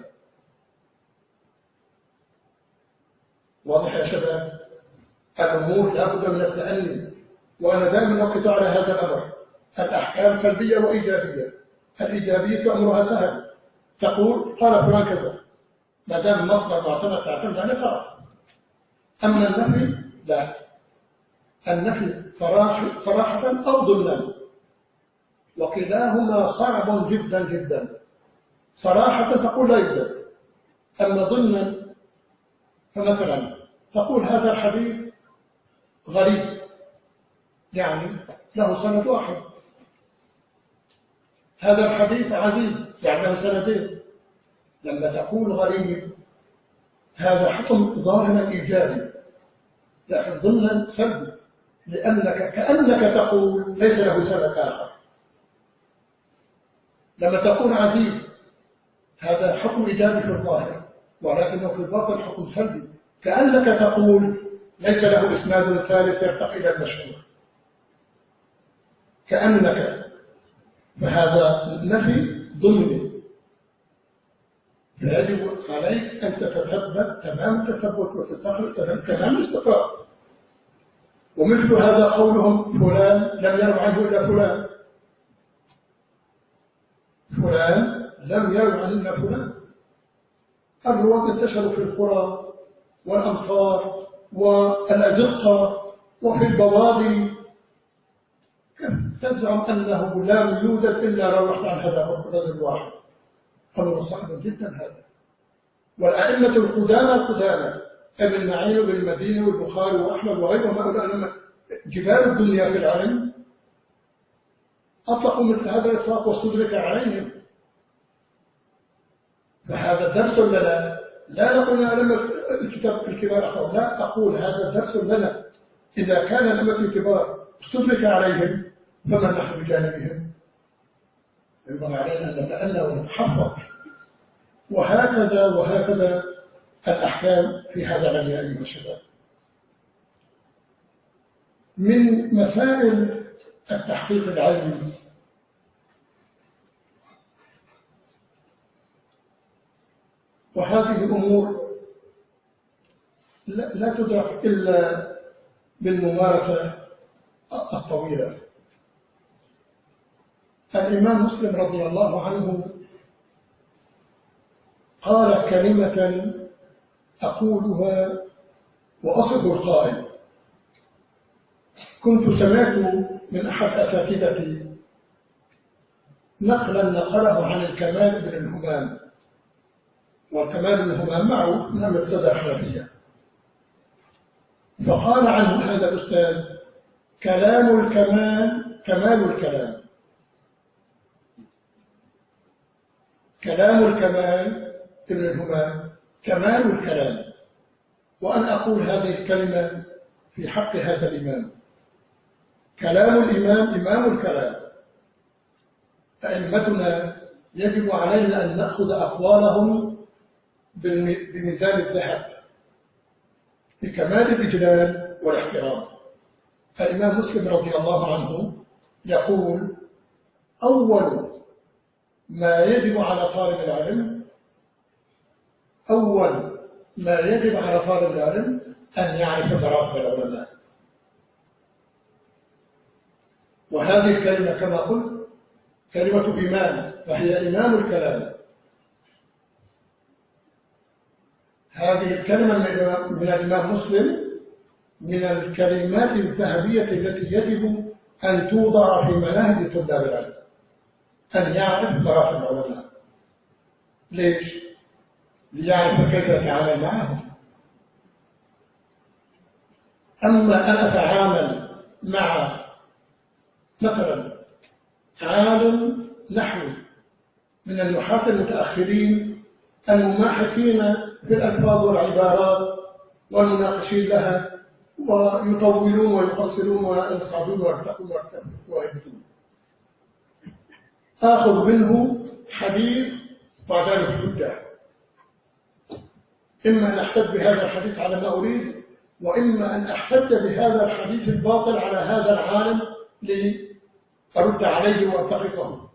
واضح يا شباب؟ الأمور لا بد من التأني، وأنا دائما أركز على هذا الأمر. الأحكام سلبية وإيجابية. الإيجابية أمرها سهل، تقول قال فلان كذا، ما دام مصدر معتمد تعتمد عليه خلاص. أما النفي لا، النفي صراحة أو ضمنا، وكلاهما صعب جدا. صراحة تقول لا يوجد، أما ضمنا فمثلا تقول هذا الحديث غريب، يعني له سند واحد. هذا الحديث عزيز، يعني له سندين. لما تقول غريب هذا حكم ظاهرا إيجابي، لكن ضمنا سلبي، لأنك كأنك تقول ليس له سند آخر. لما تقول عزيز هذا حكم إيجابي في الظاهر، ولكنه في الباطن حكم سلبي، كأنك تقول ليس له إسناد ثالث يرتقي إلى المشهور، كأنك. فهذا نفي ضمني، فيجب عليك أن تتثبت تمام التثبت وتستخرج تمام الاستقراء. ومثل هذا قولهم فلان لم يروي عنه إلا فلان، فلان لم يروي عنه إلا فلان. الرواة انتشروا في القرى والأمصار والأزقة وفي البوادي، تزعم أنه لم يوجد إلا راوي عن هذا الرجل الواحد. أمر صعب جدا هذا. والأئمة القدامى ابن معين وابن المديني والبخاري وأحمد وغيرهم هؤلاء لما جبال الدنيا في العلم أطلقوا مثل هذا الإطلاق واستدرك عليهم. فهذا درس لنا، لا نقول أئمة الكتاب الكبار أخطأوا، لا، أقول هذا درس لنا. إذا كان الأئمة الكبار استدرك عليهم فمن نحن بجانبهم؟ ينبغي علينا أن نتأنى ونتحفظ. وهكذا الأحكام في هذا العلم أيها الشباب. من مسائل التحقيق العلمي وهذه أمور لا تدرك إلا بالممارسة الطويلة. الإمام مسلم رضي الله عنه قال كلمة أقولها وأصف القائل. كنت سمعت من أحد أساتذتي نقلا نقله عن الكمال بن الهمام، والكمال بن الهمام معه من المقصدة الحنفية، فقال عنه هذا الأستاذ: كلام الكمال كمال الكلام، كلام الكمال ابن الهمام كمال الكلام. وأنا أقول هذه الكلمة في حق هذا الإمام: كلام الإمام إمام الكلام. أئمتنا يجب علينا أن نأخذ أقوالهم بميزان الذهب بكمال الإجلال والاحترام. الإمام مسلم رضي الله عنه يقول: أول ما يجب على طالب العلم أن يعرف مراتب العلماء. وهذه الكلمة كما قلت كلمة إمام، فهي إمام الكلام. هذه الكلمة من الإمام مسلم من الكلمات الذهبية التي يجب أن توضع في مناهج طلاب العلم، أن يعرف مراتب العلماء. ليش؟ ليعرف كيف يتعامل معهم. أما أن أتعامل مع مثلا عالم نحوي من النحاة المتأخرين المماحكين في الألفاظ والعبارات والمناقشين لها ويطولون ويقصرون ويصعدون ويرتقون ويهبطون، آخذ منه حديث بعد ذلك حجة، إما أن أحتج بهذا الحديث على ما أريد، وإما أن أحتج بهذا الحديث الباطل على هذا العالم لأرد عليه وأنتقصه.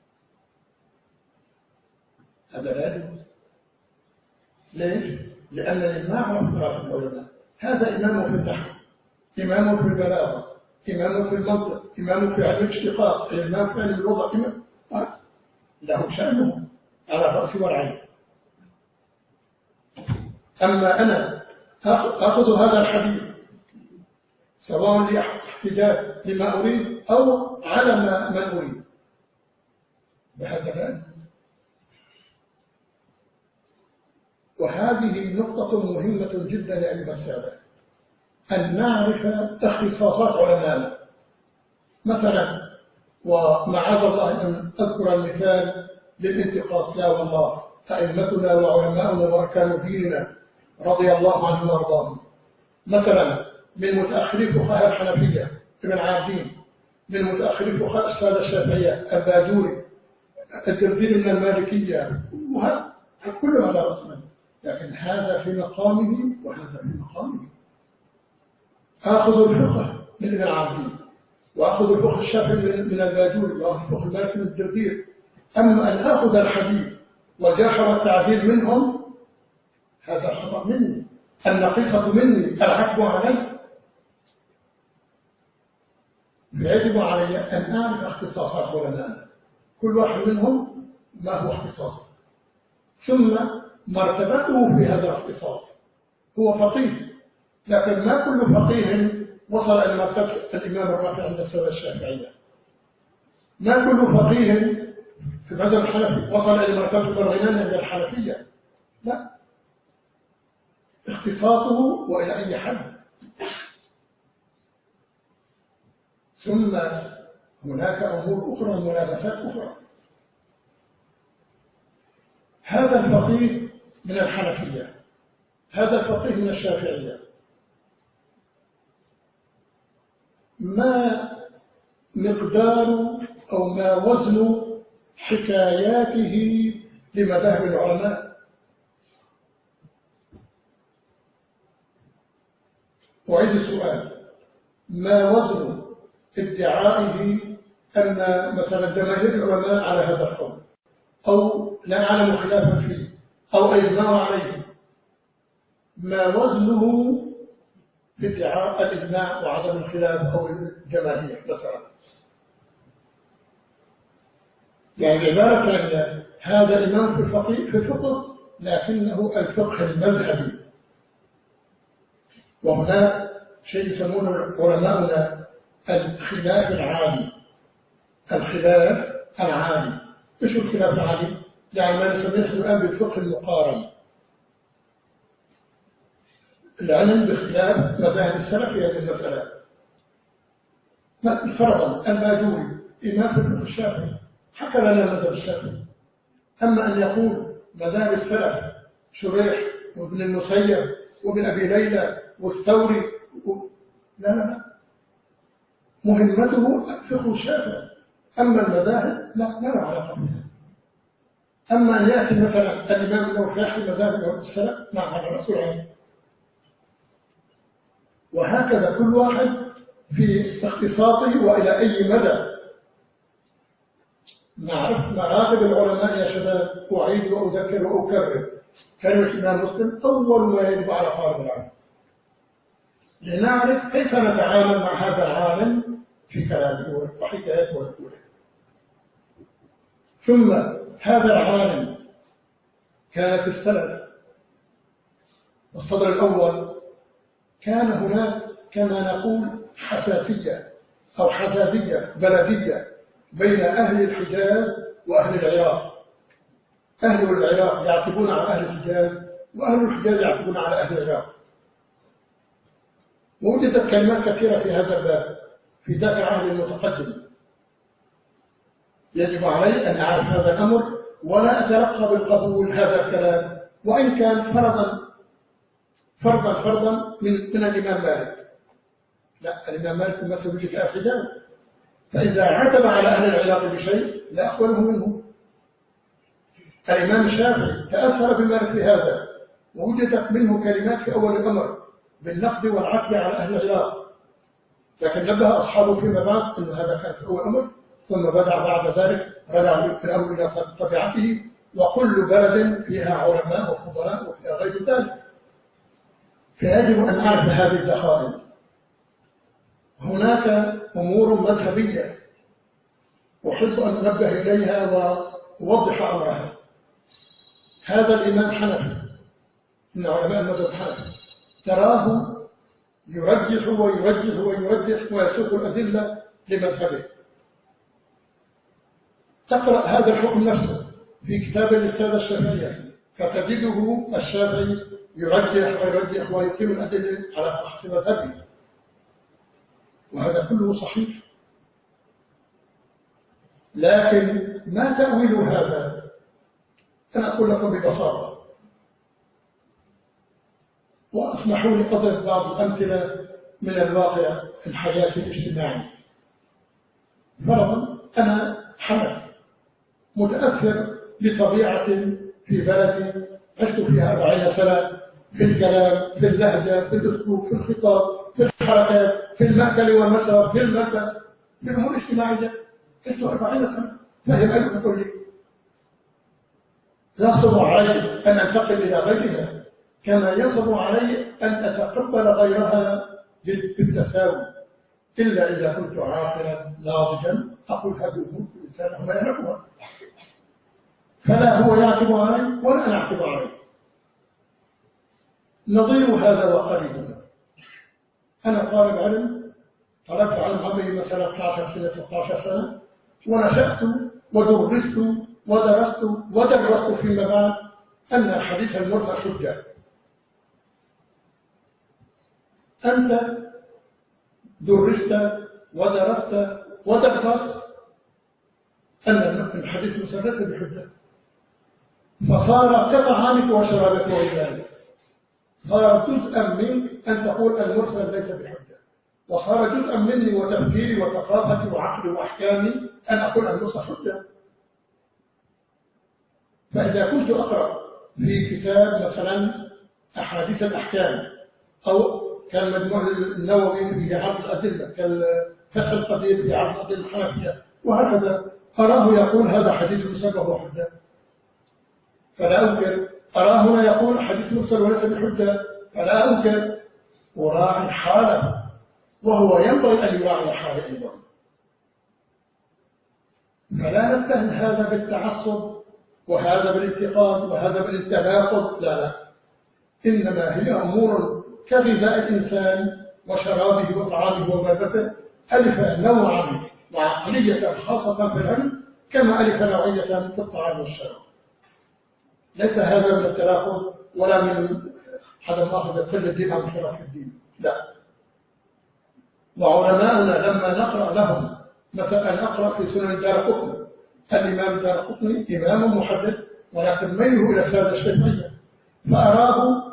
هذا لا يجوز. ليش؟ لأنني ما أعرف مراتب العلماء. هذا إمامه في النحو، إمامه في البلاغة، إمامه في المنطق، إمامه في علم الاشتقاق، إمامه في علم اللغة، له شأنه على الرأس والعين. أما أنا أخذ هذا الحديث سواء لاحتجاج لما أريد أو على ما أريد، بهذا. وهذه نقطة مهمة جدا يا أيها السادة، أن نعرف اختصاصات علمائنا. مثلا، ومعاذ الله أن أذكر المثال للانتقاص، لا والله، أئمتنا وعلماؤنا وأركان ديننا رضي الله عنهم وارضاهم، مثلا من متأخري فقهاء الحنفية ابن عابدين، من متأخري فقهاء السادة الشافعية الباجوري، الدرديري من المالكية، وهذا كله على رسمه، لكن هذا في مقامه وهذا في مقامه. آخذ الفقه من ابن عابدين، وآخذ الفقه الشافعي من الباجوري، وآخذ الفقه المالكي من الدردير. أما أن آخذ الحديث والجرح والتعديل منهم، هذا الخطأ مني، النقيصة مني، العتب علي. فيجب علي أن أعرف اختصاصات علمائنا، كل واحد منهم ما هو اختصاصه، ثم مرتبته في هذا الاختصاص. هو فقيه، لكن ما كل فقيه وصل إلى مرتبة الإمام الرافع عند السادة الشافعية. ما كل فقيه في المذهب الحنفي وصل إلى مرتبة الغنان عند الحنفية. لا، اختصاصه وإلى أي حد. ثم هناك أمور أخرى وملابسات أخرى. هذا الفقيه من الحنفية، هذا الفقيه من الشافعية، ما مقدار أو ما وزن حكاياته لمذاهب العلماء؟ أعيد السؤال: ما وزن ادعائه أن مثلا جماهير العلماء على هذا القول، أو لا أعلم خلافا فيه، أو إجماع عليه؟ ما وزنه في ادعاء الإجماع وعدم الخلاف أو الجماهير مثلا؟ يعني بعبارة ثانية، هذا إمام في الفقه لكنه الفقه المذهبي. وهناك شيء يسمونه علماؤنا الخلاف العالي. الخلاف العالي، ايش الخلاف العالي؟ يعني ما نسميه الآن بالفقه المقارن، العلم باختلاف مذاهب السلف في هذه المسألة. فرضا الباجوري إمام في الفقه الشافعي، حكى لنا مذهب الشافعي. أما أن يقول مذاهب السلف شريح وابن المسيب وابن أبي ليلى والثوري لا لا لا، مهمته فقه الشافعي، أما المذاهب لا نرى علاقة بها. أما أن يأتي مثلا الإمام النووي يحكي مذاهب السلف، نعم على الرسول عليه. وهكذا كل واحد في اختصاصه وإلى أي مدى. نعرف مراتب العلماء يا شباب، أعيد وأذكر وأكرر. كلمة الإمام مسلم أول ما يجب على طالب العلم، لنعرف كيف نتعامل مع هذا العالم في كلامه وحكايته وقوله. ثم هذا العالم كان في السلف والصدر الأول كان هناك كما نقول حساسية أو حدادية بلدية بين أهل الحجاز وأهل العراق. أهل العراق يعتبون على أهل الحجاز، وأهل الحجاز يعتبون على أهل العراق. ووجدت كلمات كثيرة في هذا الباب في ذاك العهد المتقدم. يجب علي أن أعرف هذا الأمر ولا أتلقى بالقبول هذا الكلام، وإن كان فرضا من الإمام مالك. لا، الإمام مالك ما سوجد في الحجاز، فإذا عتب على أهل العراق بشيء لا أقبله منه. الإمام الشافعي تأثر بمالك في هذا، ووجدت منه كلمات في أول الأمر بالنقد والعتب على أهل العراق، لكن نبه أصحابه فيما بعد أن هذا كان في أول الأمر، ثم بدأ بعد ذلك رجع الأمر إلى طبيعته، وكل بلد فيها علماء وفضلاء وفيها غير ذلك. فيجب أن نعرف هذه الدخائل. هناك أمور مذهبية أحب أن أنبه إليها وأوضح أمرها. هذا الإمام حنفي من علماء المذهب الحنفي، تراه يرجح ويرجح ويرجح ويسوق الأدلة لمذهبه. تقرأ هذا الحكم نفسه في كتاب السادة الشافعية، فتجده الشافعي يرجح ويرجح ويقيم الأدلة على صحة مذهبه، وهذا كله صحيح. لكن ما تأويل هذا؟ أنا أقول لكم ببساطة، واسمحوا لي أضرب بعض الأمثلة من الواقع الحياة الاجتماعي. فرضا أنا حنفي متأثر بطبيعة في بلدي عشت فيها 40 سنة، في الكلام، في اللهجة، في الأسلوب، في الخطاب، في الحركات، في المأكل والمشرب، في الملبس، في الأمور الاجتماعية. عشت 40 سنة، فهم ألف كل لي. يصعب علي أن أنتقل إلى غيرها، كما يصعب علي أن أتقبل غيرها بالتساوي، إلا إذا كنت عاقلا ناضجا أقول هذه الأمور الإنسان ما يعرفها، فلا هو يعتب علي ولا أنا أعتب عليه. نظير هذا وقريبنا. أنا طالب علم، طلبت علم عمري مثلا 12 سنة 13 سنة، ونشأت ودرست ودرست فيما بعد أن الحديث المرسل حجة. أنت درست ودرست ودرست أن الحديث المرسل ليس بحجة، فصار كطعامك وشرابك وغذائك، صار جزءا منك أن تقول المرسل ليس بحجة، وصار جزءا مني وتفكيري وثقافتي وعقلي وأحكامي أن أقول المرسل حجة. فإذا كنت أقرأ في كتاب مثلا أحاديث الأحكام أو كالمجموع النووي في عرض الأدلة كالفتح القدير في عرض الأدلة الحنفية وهكذا، أراه يقول هذا حديث مرسل وهو حجة فلا أنكر، أراه هنا يقول حديث مرسل وليس بحجة فلا أنكر، وراعي حاله وهو ينبغي أن يراعي حاله أيضا. فلا نتهم هذا بالتعصب وهذا بالانتقاد وهذا بالتناقض، لا، إنما هي أمور كغذاء الإنسان وشرابه وطعامه وملبسه، ألف نوعا وعقلية خاصة في العلم كما ألف نوعية في الطعام والشراب. ليس هذا من التناقض ولا من عدم أخذ كل الدين أو شرف الدين، لا. وعلماؤنا لما نقرأ لهم مثلا أقرأ في سنن الدارقطني، الإمام الدارقطني إمام محدث ولكن ميله إلى السادة الشافعية، فأراه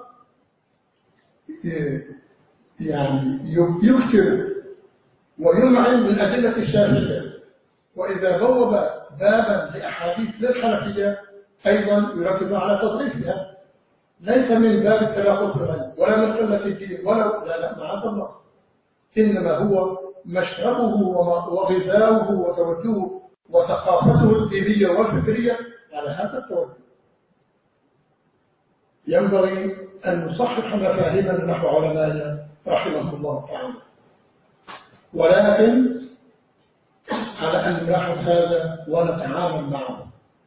يعني يكثر ويمعن من أدلة الشافعية، وإذا بوب بابا لأحاديث للحنفية أيضا يركز على تضعيفها، ليس من باب التلاقل في العلم ولا من قلة الدين ولا لا معاذ الله، إنما هو مشربه وغذاؤه وتوجهه وثقافته الدينية والفكرية على هذا التوجه. ينبغي أن نصحح مفاهيمنا نحو علمائنا رحمه الله تعالى، ولكن على أن نلاحظ هذا ونتعامل معه.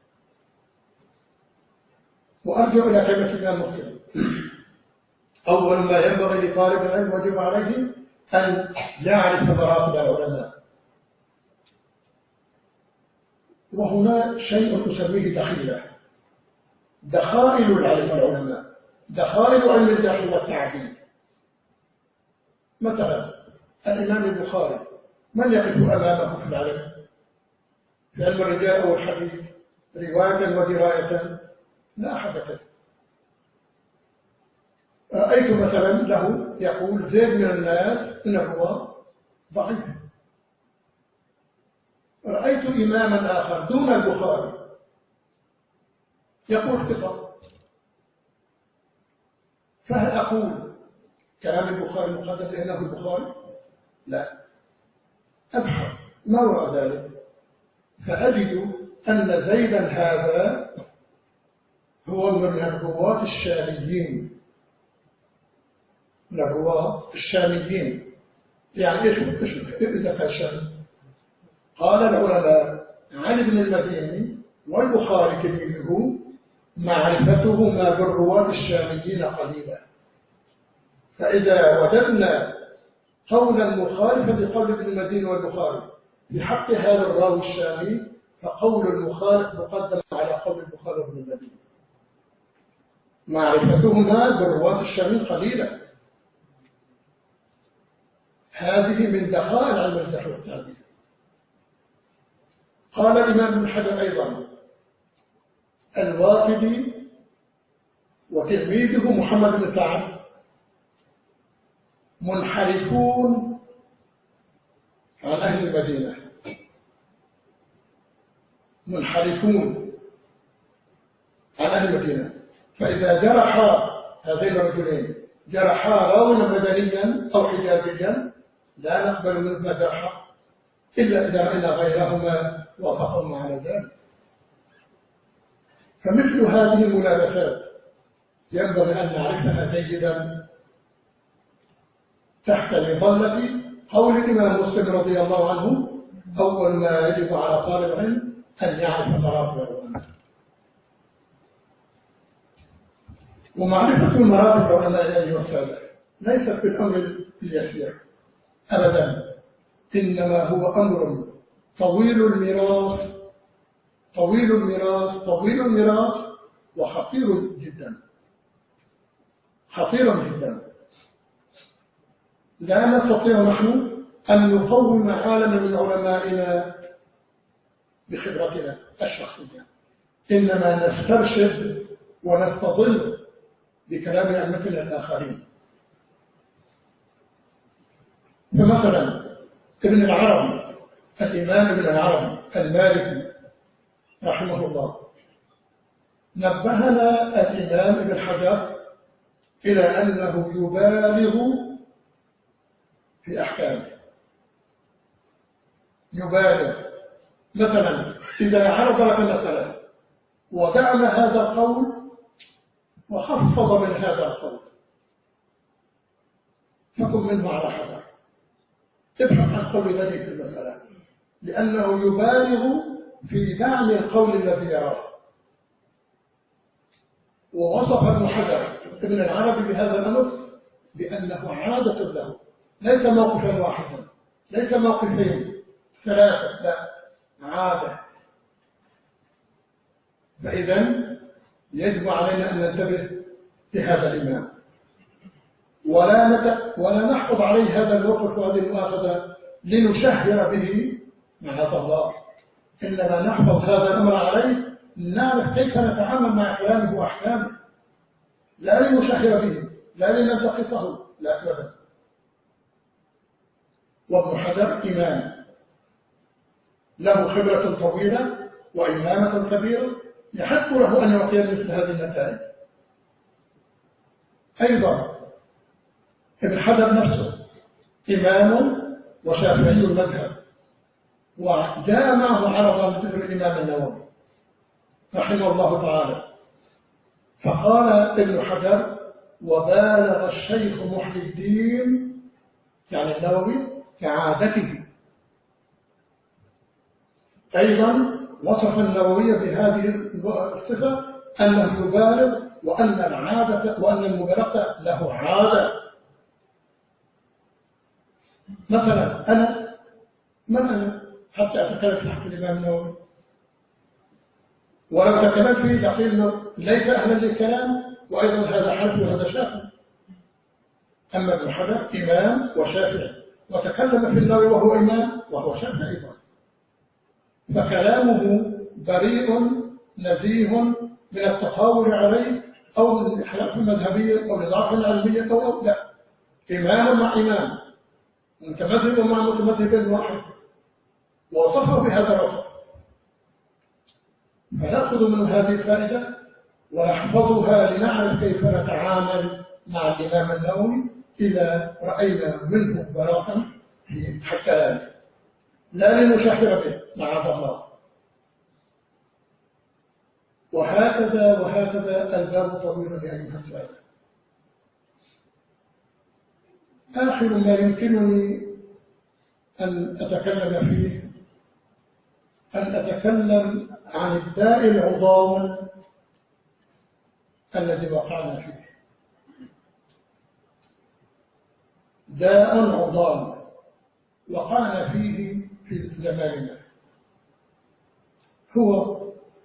وأرجع إلى كلمة الإمام مسلم: أول ما ينبغي لطالب العلم وجب عليه أن يعرف مراتب العلماء. وهنا شيء أسميه دخيلة، دخائل العلماء، دخائل علم الجرح والتعديل. مثلا الإمام البخاري من يقف أمامه في العلم؟ في علم الرجال أو الحديث رواية ودراية لا أحد كذا. رأيت مثلا له يقول زيد من الناس إنه هو ضعيف. رأيت إماما آخر دون البخاري يقول ثقة. فهل أقول كلام البخاري مقدم لأنه البخاري؟ لا، أبحث ما وراء ذلك فأجد أن زيدا هذا هو من الرواة الشاميين، من الرواة الشاميين. يعني إيش إذا كان شامي؟ قال العلماء علي بن المديني والبخاري تلميذه معرفتهما بالرواة الشاميين قليلا، فإذا وجدنا قولا مخالفا لقول ابن المديني والبخاري بحق هذا الراوي الشامي فقول المخالف مقدم على قول البخاري وابن المديني. معرفتهما بالرواة الشاميين قليلا، هذه من دخائل علم الجرح والتعديل. قال الإمام ابن حجر أيضا: الواقدي وتلميذه محمد بن سعد منحرفون عن أهل المدينة، منحرفون عن أهل المدينة. فإذا جرح هذين الرجلين جرحا راويا مدنيا أو حجازيا لا نقبل منهما جرحا إلا إذا رأينا غيرهما وافقهم على ذلك. فمثل هذه الملابسات ينبغي أن نعرفها جيدا تحت مظلة قول الإمام مسلم رضي الله عنه: أول ما يجب على طالب العلم أن يعرف مراتب العلماء. ومعرفة مراتب العلماء أيها السادة ليست بالأمر اليسير أبدا، إنما هو أمر طويل الميراث، طويل الميراث، طويل الميراث، وخطير جدا، خطير جدا. لا نستطيع نحن أن نقوم عالما من علمائنا بخبرتنا الشخصية، إنما نسترشد ونستظل بكلام أئمتنا الآخرين. فمثلا ابن العربي، الإمام ابن العربي المالكي رحمه الله، نبهنا الإمام ابن حجر إلى أنه يبالغ في أحكامه، يبالغ. مثلا إذا عرض لك مسألة ودعم هذا القول وخفض من هذا القول فكن منه على حذر، ابحث عن قول الذي في المسألة، لأنه يبالغ في دعم القول الذي يراه. ووصف ابن حجر ابن العربي بهذا الأمر بأنه عادة له، ليس موقفا واحدا، ليس موقفين ثلاثة، لا، عادة. فإذا يجب علينا أن ننتبه لهذا الإمام، ولا نحفظ عليه هذا الموقف وهذه المؤاخذة لنشهر به معاذ الله، إنما نحفظ هذا الأمر عليه نعرف كيف نتعامل مع كلامه وأحكامه، لا لنشهر به، لا لننتقصه، لا أبدا. وابن حجر إمام له خبرة طويلة وإمامة كبيرة، يحق له أن يعطي مثل هذه النتائج. أيضا ابن حجر نفسه إمام وشافعي المذهب، وجاء معه عرضا لذكر الإمام النووي رحمه الله تعالى، فقال ابن حجر: وبالغ الشيخ محي الدين، يعني النووي، كعادته. أيضا وصف النووي بهذه الصفة أنه يبالغ، وأن المبالغة له عادة. مثلا من أنا حتى أتكلم في حق الإمام النووي؟ ولو تكلمت فيه تقول إنه ليس أهلا للكلام، وأيضا هذا حنفي وهذا شافعي. أما ابن حجر إمام وشافعي، وتكلم في النووي وهو إمام وهو شافعي أيضا، فكلامه بريء نزيه من التطاول عليه أو من الإحلاف المذهبية أو لضعف علمية أو لا، إمام مع إمام، متمذهب مع متمذهب واحد، ووصفه بهذا الوصف. فنأخذ من هذه الفائدة ونحفظها لنعرف كيف نتعامل مع الإمام النووي إذا رأينا منه براءة في كلامه، لا لنشهر به معاذ الله. وهكذا الباب طويل يا أيها السادة. آخر ما يمكنني أن أتكلم فيه أن أتكلم عن الداء العظام الذي وقعنا فيه. داء عظام وقعنا فيه في زماننا، هو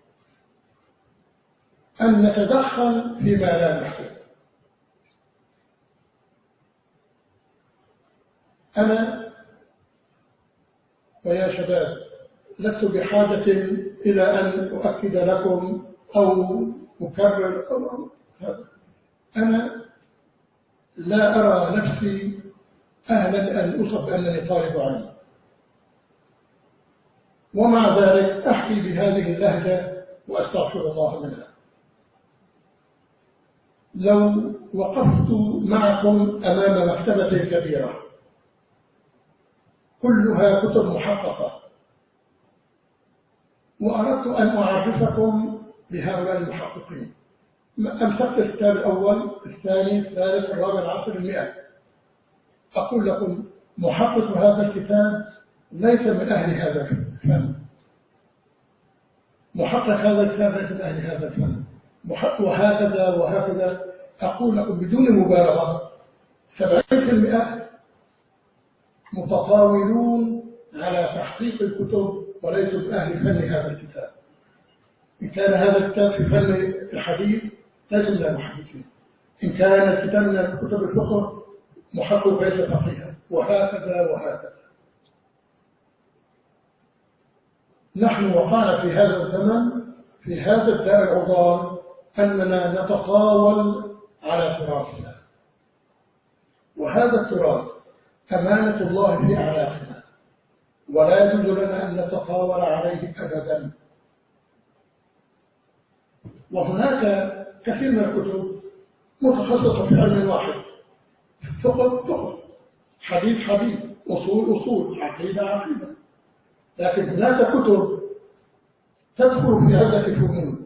أن نتدخل فيما لا نحسن. أنا ويا شباب لست بحاجة إلى أن أؤكد لكم أو أكرر أو هذا. أنا لا أرى نفسي أهلا أن أصب بأنني طالب علم، ومع ذلك أحكي بهذه اللهجة وأستغفر الله منها. لو وقفت معكم أمام مكتبة كبيرة كلها كتب محققة وأردت أن أعرفكم بهؤلاء المحققين، أمسكت الكتاب الأول، الثاني، الثالث، الرابع، العاشر، 100، أقول لكم محقق هذا الكتاب ليس من أهل هذا الفن، محقق هذا الكتاب ليس من أهل هذا الفن، وهكذا أقول لكم بدون مبالغة 70% متطاولون على تحقيق الكتب وليسوا من أهل فن هذا الكتاب. إن كان هذا الكتاب في فن الحديث ليسوا من المحدثين، إن كان الكتاب من كتب الفقه محقق ليس فقيها، وهكذا وهكذا. نحن وقعنا في هذا الزمن في هذا الداء العضال أننا نتطاول على تراثنا، وهذا التراث أمانة الله في أعناقنا، ولا يجوز لنا أن نتطاول عليه أبدا. وهناك كثير من الكتب متخصصة في علم واحد، فقه حديث أصول عقيدة. لكن هناك كتب تدخل في عدة فنون،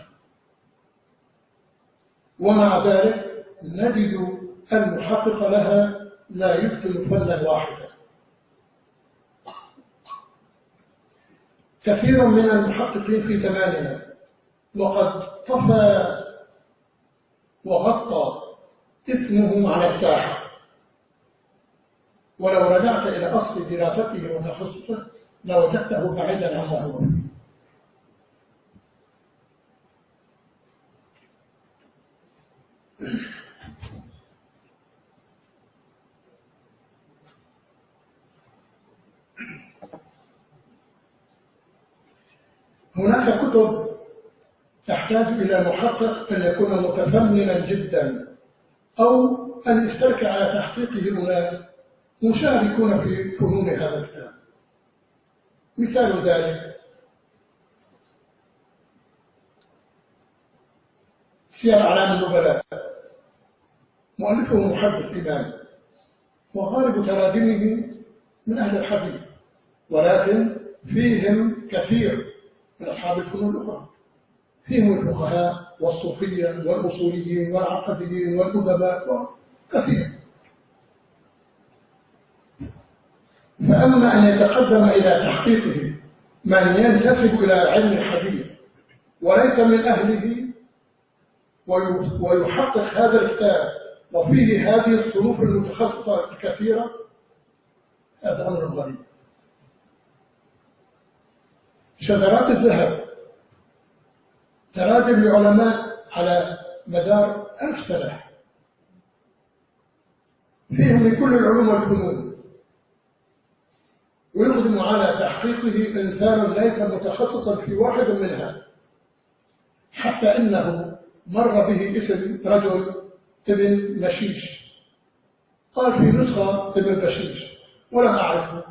ومع ذلك نجد المحقق لها لا يتقن فنا واحدا. كثير من المحققين في زماننا وقد طفى وغطى اسمه على الساحة، ولو رجعت إلى أصل دراسته وتخصصه لوجدته بعيدا عما هو فيه. هناك كتب تحتاج إلى محقق أن يكون متفننا جدا، أو أن يشترك على تحقيقه أناس مشاركون في فنون هذا الكتاب. مثال ذلك سير أعلام النبلاء، مؤلفه محدث إمام، وغالب تراجمه من أهل الحديث، ولكن فيهم كثير من أصحاب الفنون الأخرى، فيهم الفقهاء والصوفية والأصوليين والعقديين والأدباء كثير. فأما أن يتقدم إلى تحقيقه من ينتسب إلى علم الحديث وليس من أهله ويحقق هذا الكتاب وفيه هذه الصنوف المتخصصة الكثيرة، هذا أمر غريب. شذرات الذهب تراجم لعلماء على مدار 1000 سنة، فيهم من كل العلوم والفنون، ويقدم على تحقيقه إنسان ليس متخصصا في واحد منها، حتى إنه مر به اسم رجل ابن مشيش، قال في نسخة ابن بشيش ولم أعرفه،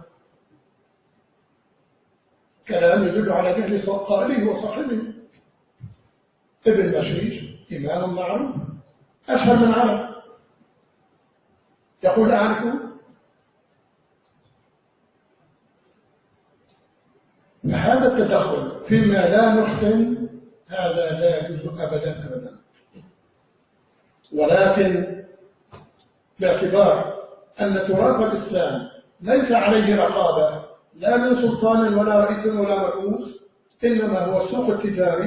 كلام يدل على جهل قائله وصاحبه. ابن مشيش إمام معروف أشهر من عرب، يقول أعرفه. فهذا التدخل فيما لا نحسن هذا لا يجوز أبدا أبدا. ولكن باعتبار أن تراث الإسلام ليس عليه رقابة لا من سلطان ولا رئيس ولا مرؤوس، إنما هو السوق التجاري،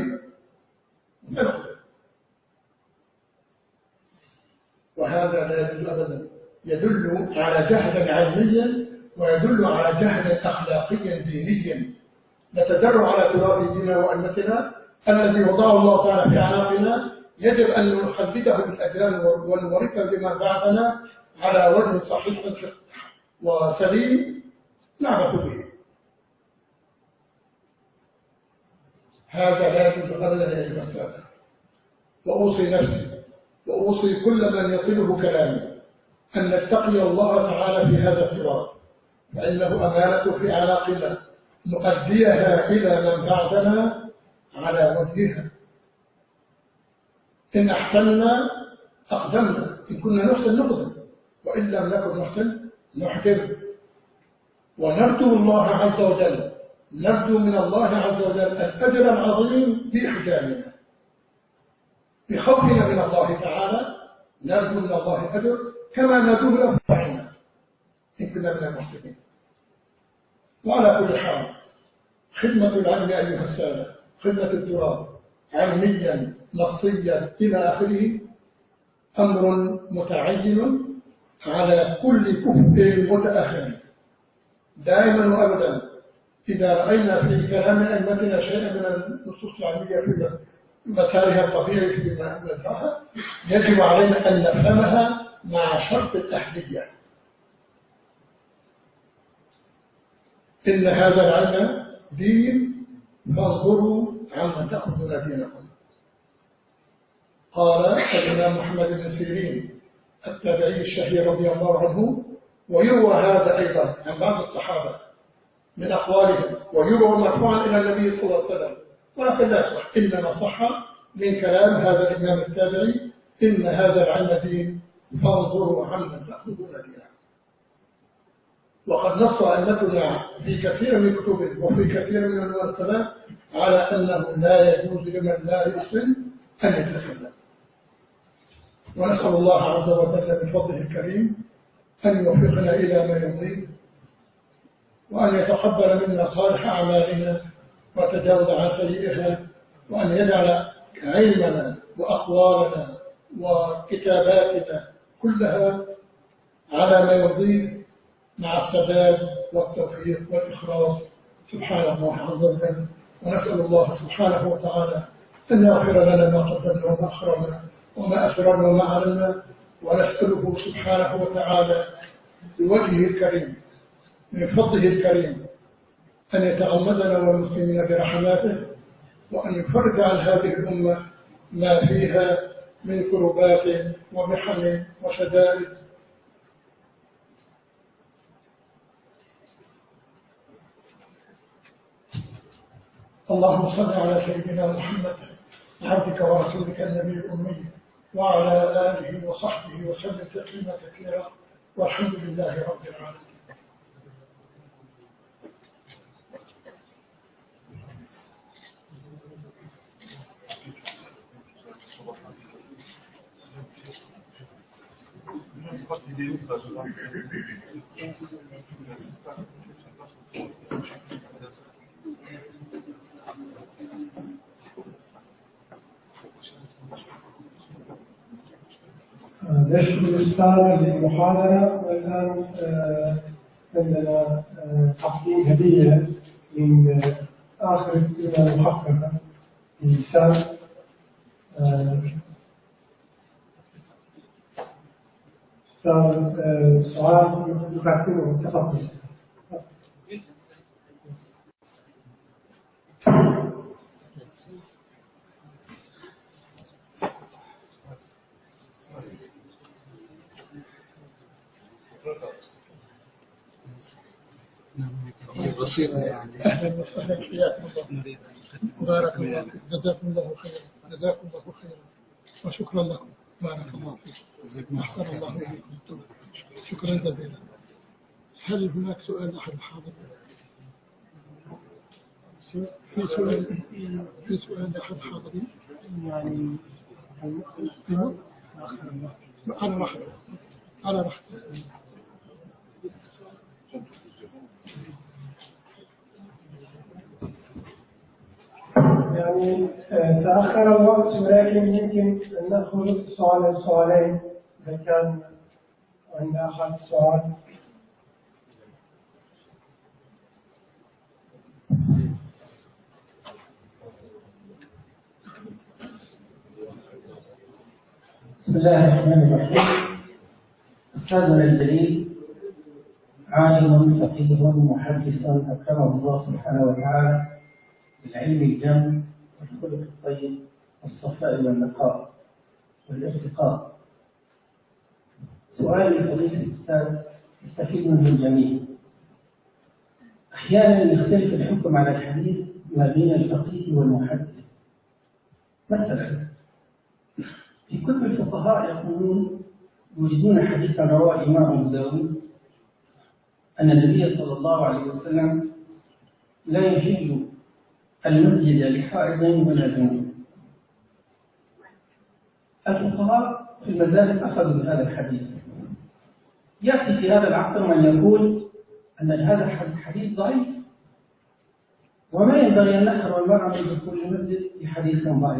وهذا لا يجوز أبدا، يدل على جهل علمي ويدل على جهل أخلاقي ديني. نتجرع على تراث ديننا وأمتنا الذي وضعه الله تعالى في أعناقنا، يجب أن نخلده بالأجيال ونورثه لمن بعدنا على وجه صحيح وسليم نعبث به. هذا لا يجوز أبدا يا أيها السادة. وأوصي نفسي وأوصي كل من يصله كلامي أن نتقي الله تعالى في هذا التراث، فإنه أمانة في أعناقنا نؤديها إلى من بعدنا على وجهها. إن أحسننا أقدمنا، إن كنا نحسن نقدم، وإن لم نكن نحسن نحكم. ونرجو الله عز وجل، نرجو من الله عز وجل الأجر العظيم بإحجامنا، بخوفنا من الله تعالى نرجو من الله الأجر كما نرجو لأنفسنا إن كنا من المحسنين. وعلى كل حال خدمة العلم أيها السادة، خدمة التراث علميا نصيا إلى آخره أمر متعين على كل كفء متأهل. دائما وأبدا إذا رأينا في كلام أئمتنا شيئا من النصوص العلمية في مسارها الطبيعي في مجراها، يجب علينا أن نفهمها مع شرط الأهلية. إن هذا العلم دين فانظروا عمن تأخذون دينكم. قال الإمام محمد بن سيرين التابعي الشهير رضي الله عنه، ويروى هذا أيضا عن بعض الصحابة من أقوالهم، ويروى مرفوعا إلى النبي صلى الله عليه وسلم، ولكن لا يصح، إنما صح من كلام هذا الإمام التابعي: إن هذا العلم دين فانظروا عمن تأخذون دينكم. وقد نص أئمتنا في كثير من كتبهم وفي كثير من المناسبات على أنه لا يجوز لمن لا يحسن أن يتكلم. ونسأل الله عز وجل من فضله الكريم أن يوفقنا إلى ما يرضيه، وأن يتقبل منا صالح أعمالنا وتجاوز عن سيئها، وأن يجعل علمنا وأقوالنا وكتاباتنا كلها على ما يرضيه مع السداد والتوفيق والإخلاص سبحان الله عز وجل. ونسأل الله سبحانه وتعالى أن يغفر لنا ما قدمنا وما أخرنا وما أسررنا وما أعلنا، ونسأله سبحانه وتعالى بوجهه الكريم من فضله الكريم أن يتغمدنا والمسلمين برحماته، وأن يفرج عن هذه الأمة ما فيها من كربات ومحن وشدائد. اللهم صل على سيدنا محمد عبدك ورسولك النبي الأمي وعلى آله وصحبه وسلم تسليما كثيرا، والحمد لله رب العالمين. نشكر الأستاذ للمحاضرة. والآن عندنا تقديم هدية من آخر السنة المحققة للسنة أستاذ سعاد يقدمه. تفضل. أهلا وسهلا، حياكم الله، بارك الله فيك، جزاكم الله خيرا، جزاكم الله خيرا، وشكرا لكم، بارك الله فيكم، أحسن الله إليكم، شكرا جزيلا. هل هناك سؤال أحد الحاضرين؟ في سؤال أحد الحاضرين؟ يعني على راحته. يعني تأخر الوقت، ولكن يمكن أن نأخذ سؤالين إذا كان عندنا أحد سؤال. بسم الله الرحمن الرحيم. أستاذنا الجليل عالم فقيه محدث أكرمه الله سبحانه وتعالى بالعلم الجم والخلق الطيب والصفاء والنقاء والارتقاء. سؤالي لفضيلة الأستاذ يستفيد منه الجميع. أحيانا يختلف الحكم على الحديث ما بين الفقيه والمحدث. مثلا في كتب الفقهاء يقولون يوجدون حديثا رواه الإمام أبو داود أن النبي صلى الله عليه وسلم لا يحل المسجد لحائض ولا جنوب. الفقهاء في المذاهب أخذوا بهذا الحديث. يأتي في هذا العصر من يقول أن هذا الحديث ضعيف، وما ينبغي أن نحرم المرأة من دخول المسجد بحديث ضعيف.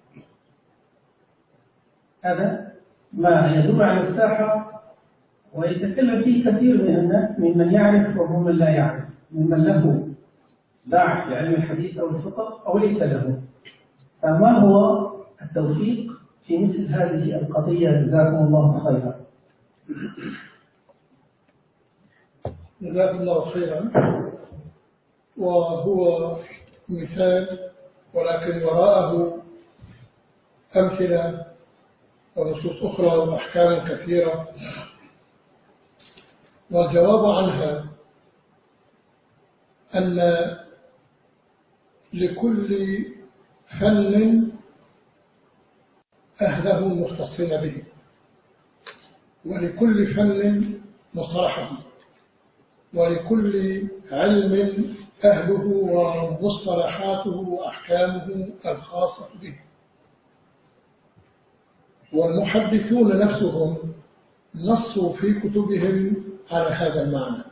هذا ما يدل على الساحة، ويتكلم فيه كثير من الناس ممن يعرف وممن لا يعرف، ممن له باع في علم الحديث أو الفقه أو ليس له. فما هو التوفيق في مثل هذه القضية؟ جزاكم الله خيرا. جزاكم الله خيرا. وهو مثال ولكن وراءه أمثلة ونصوص أخرى وأحكام كثيرة، والجواب عنها أن لكل فن أهله مختصين به، ولكل فن مصطلحه، ولكل علم أهله ومصطلحاته وأحكامه الخاصة به. والمحدثون نفسهم نصوا في كتبهم على هذا المعنى.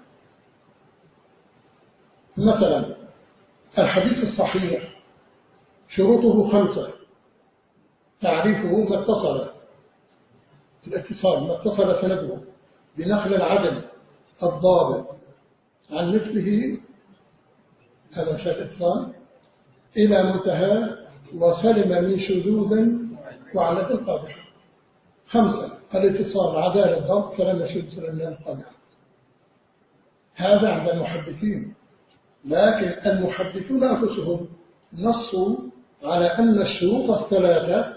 مثلا الحديث الصحيح شروطه 5: تعريفه ما اتصل، الاتصال ما اتصل سنده بنقل العدل الضابط عن مثله، هذا شرط الاتصال، إلى منتهى وسلم من شذوذ وعلة قادحة. 5: الاتصال، عدالة، الضبط، سلام الشذوذ، سلام القادحة. هذا عند المحدثين، لكن المحدثون أنفسهم نصوا على أن الشروط الثلاثة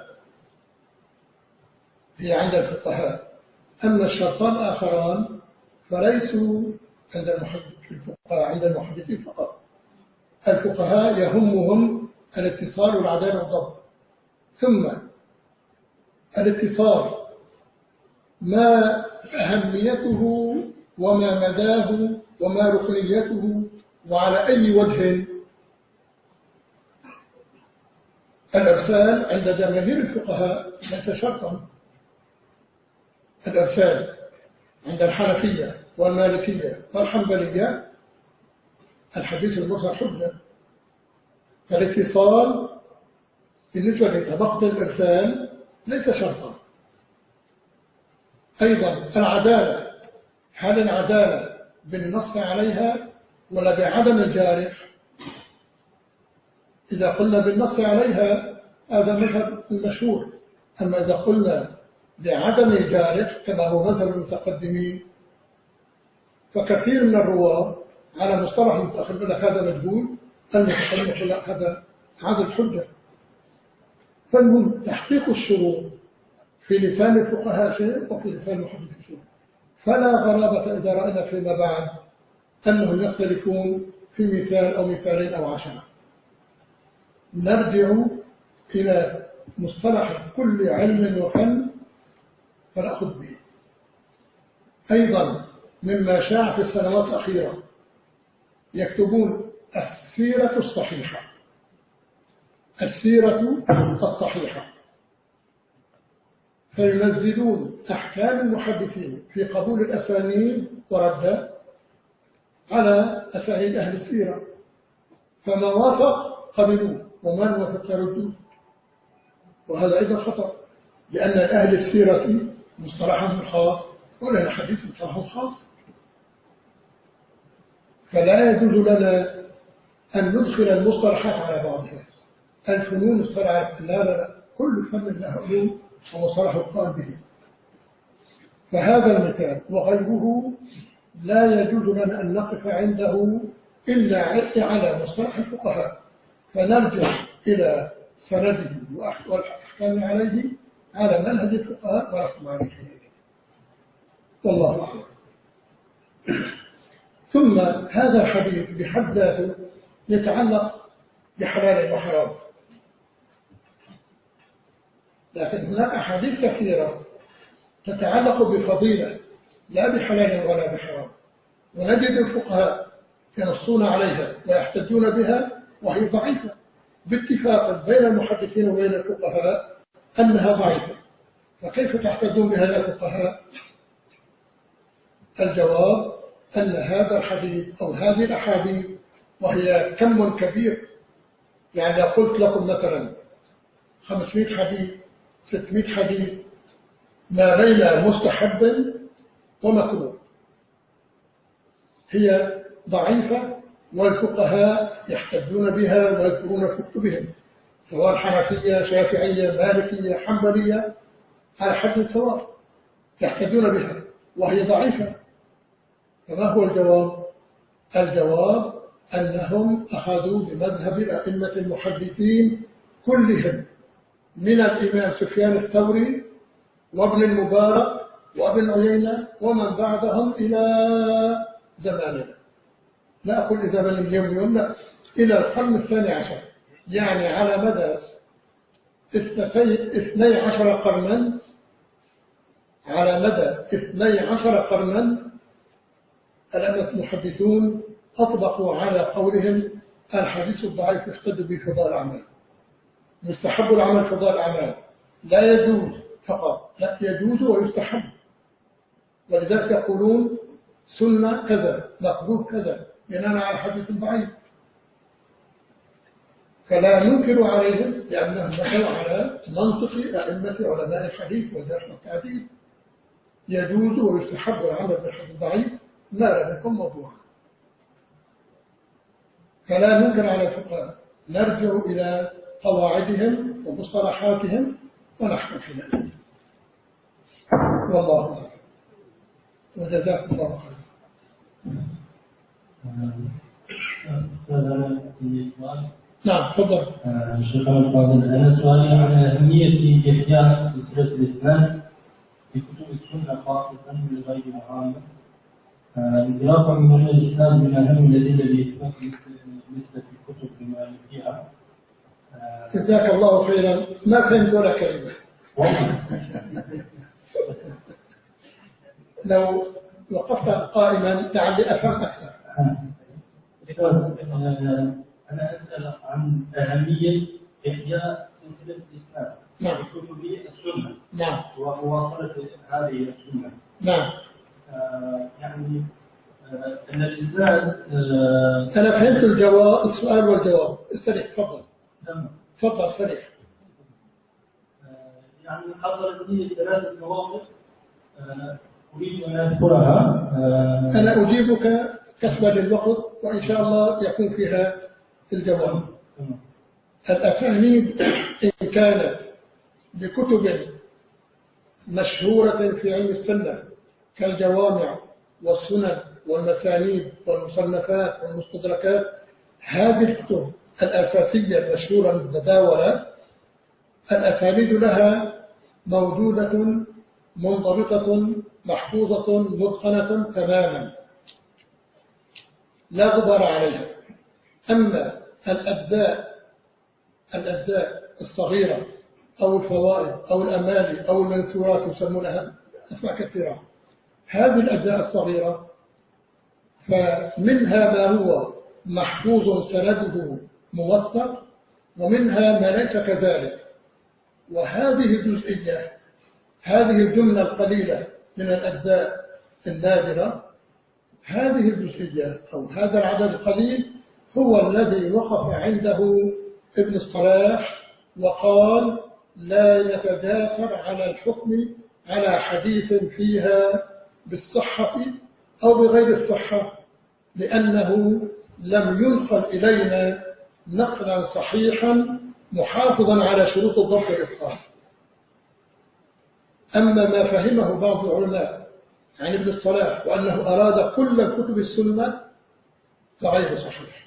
هي عند الفقهاء، أما الشرطان الآخران فليسوا عند الفقهاء، عند المحدثين فقط. الفقهاء يهمهم الاتصال والعدالة والضبط. ثم الاتصال ما أهميته وما مداه وما ركنيته وعلى أي وجه. الإرسال عند جماهير الفقهاء ليس شرطا. الإرسال عند الحنفية والمالكية والحنبلية الحديث المرسل حجة. فالاتصال بالنسبة لطبقة الإرسال ليس شرطا. أيضا العدالة، هل العدالة بالنص عليها ولا بعدم الجارح؟ إذا قلنا بالنص عليها هذا مذهب المشهور، أما إذا قلنا بعدم الجارح كما هو مذهب المتقدمين، فكثير من الرواة على مصطلح المتأخر يقول لك هذا مجهول، المتقدم يقول لك هذا عدل حجة. فالمهم تحقيق الشروط في لسان الفقهاء شيء وفي لسان المحدثين شيء، فلا غرابة إذا رأينا فيما بعد أنهم يختلفون في مثال أو مثالين أو 10. نرجع إلى مصطلح كل علم وفن فنأخذ به. أيضا مما شاع في السنوات الأخيرة يكتبون السيرة الصحيحة، السيرة الصحيحة، فينزلون أحكام المحدثين في قبول الأسانيد ورد على أسانيد أهل السيرة، فما وافق قبلوه ومن وافق يردوه. وهذا أيضا خطأ، لأن أهل السيرة مصطلحهم الخاص ولأهل الحديث مصطلحهم الخاص. فلا يجوز لنا أن ندخل المصطلحات على بعضها. الفنون مصطلحات، لا، كل فن له علوم ومصطلح القائم به. فهذا المثال وغيره لا يجوز لنا أن نقف عنده إلا على مصطلح الفقهاء، فنرجع إلى سنده والأحكام عليه على منهج الفقهاء ونحكم عليه. والله أعلم. ثم هذا الحديث بحد ذاته يتعلق بحلال وحرام، لكن هناك أحاديث كثيرة تتعلق بفضيلة لا بحلال ولا بحرام، ونجد الفقهاء ينصون عليها ويحتجون بها وهي ضعيفة باتفاق بين المحدثين وبين الفقهاء أنها ضعيفة. فكيف تحتجون بها يا الفقهاء؟ الجواب أن هذا الحديث أو هذه الأحاديث وهي كم كبير، يعني لو قلت لكم مثلا 500 حديث 600 حديث ما بين مستحب ومكروه، هي ضعيفة والفقهاء يحتجون بها ويذكرون في كتبهم سواء حنفية شافعية مالكية حنبلية على حد سواء يحتجون بها. وهي ضعيفة. فما هو الجواب؟ الجواب أنهم أخذوا بمذهب الأئمة المحدثين كلهم، من الإمام سفيان الثوري وابن المبارك وابن عيينة ومن بعدهم إلى زماننا، لا أقول زمن اليوم، لا، إلى القرن الثاني 10، يعني على مدى 12 قرنا، على مدى 12 قرنا الأئمة المحدثون أطبقوا على قولهم الحديث الضعيف يحتج به فضاء الأعمال، يستحب العمل فضاء الأعمال، لا يجوز فقط، لا يجوز ويستحب. ولذلك يقولون سنة كذا مقبول كذا بناء على حديث ضعيف. فلا ننكر عليهم لأنهم مشوا على منطق أئمة علماء الحديث والجرح والتعديل، يجوز ويستحب العمل بالحديث الضعيف ما لم يكن موضوعا. فلا ننكر على الفقهاء، نرجع إلى قواعدهم ومصطلحاتهم ونحكم حينئذ. والله أعلم، وجزاكم الله خيرا. نعم تفضل. شيخنا الفاضل، أنا سؤالي عن أهمية إحياء سلسلة الإسناد في كتب السنة خاصة من غير العامة، انطلاقا من الإسلام من أهم الأدلة لإثبات مثل في الكتب بما فيها. جزاك الله خيرا، ما فهمت ولا كلمة. لو وقفت قائما لعلي أفهم أكثر. أنا أسأل عن أهمية إحياء سلسلة الإسلام في كتب السنة. نعم. ومواصلة هذه السنة. نعم. يعني أن الإسلام أنا فهمت الجواب، السؤال والجواب. استريح تفضل. تمام. تفضل سريع. يعني حصلت لي 3 مواقف أريد أن أذكرها. أنا أجيبك كسبا للوقت وإن شاء الله يكون فيها الجواب. الأسانيد إن كانت لكتب مشهورة في علم السنة كالجوامع والسنن والمسانيد والمصنفات والمستدركات، هذه الكتب الأساسية المشهورة المتداولة الأسانيد لها موجودة منضبطة محفوظة متقنة تماما لا غبار عليها. أما الأجزاء الصغيرة أو الفوائد أو الأمالي أو المنثورات يسمونها أسماء كثيرة، هذه الأجزاء الصغيرة فمنها ما هو محفوظ سنده موثق ومنها ما ليس كذلك. وهذه الجزئية، هذه الجملة القليلة من الأجزاء النادرة، هذه الجزئية أو هذا العدد القليل هو الذي وقف عنده ابن الصلاح وقال لا يتجاسر على الحكم على حديث فيها بالصحة أو بغير الصحة، لأنه لم ينقل إلينا نقلا صحيحا محافظا على شروط الضبط والإتقان. أما ما فهمه بعض العلماء عن ابن الصلاح وأنه أراد كل كتب السنة فغير صحيح.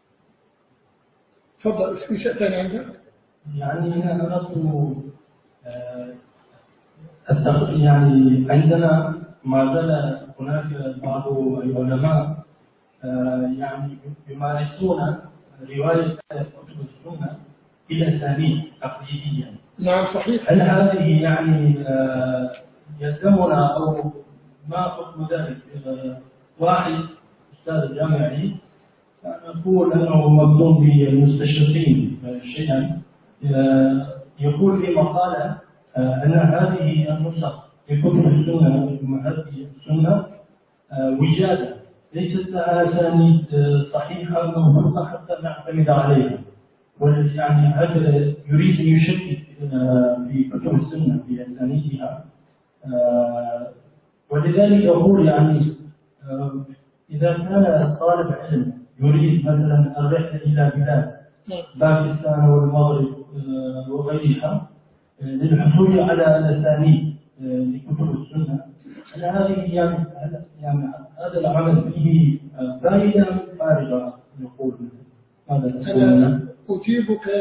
تفضل، في شيء ثاني عندك؟ يعني أنا أردت يعني عندنا ما زال هناك بعض العلماء يعني يمارسون رواية كتب السنة بالأسانيد تقليديا. نعم صحيح. هل هذه يعني يلزمنا أو ما حكم ذلك؟ واحد أستاذ جامعي يقول أنه مظلوم بالمستشرقين شيئا، يقول في مقالة أن هذه النسخ في كتب السنة وهذه السنة وجادة ليست لها أسانيد صحيحة موثوقة حتى نعتمد عليها. يعني هذا يريد أن يشكك في كتب السنة في أسانيدها، ولذلك يقول يعني إذا كان طالب علم يريد مثلا الرحلة إلى بلاد باكستان والمغرب وغيرها للحصول على الأسانيد لكتب السنة، هذه يعني هذا العمل فيه فائدة خارجة نقول هذا أنا أجيبك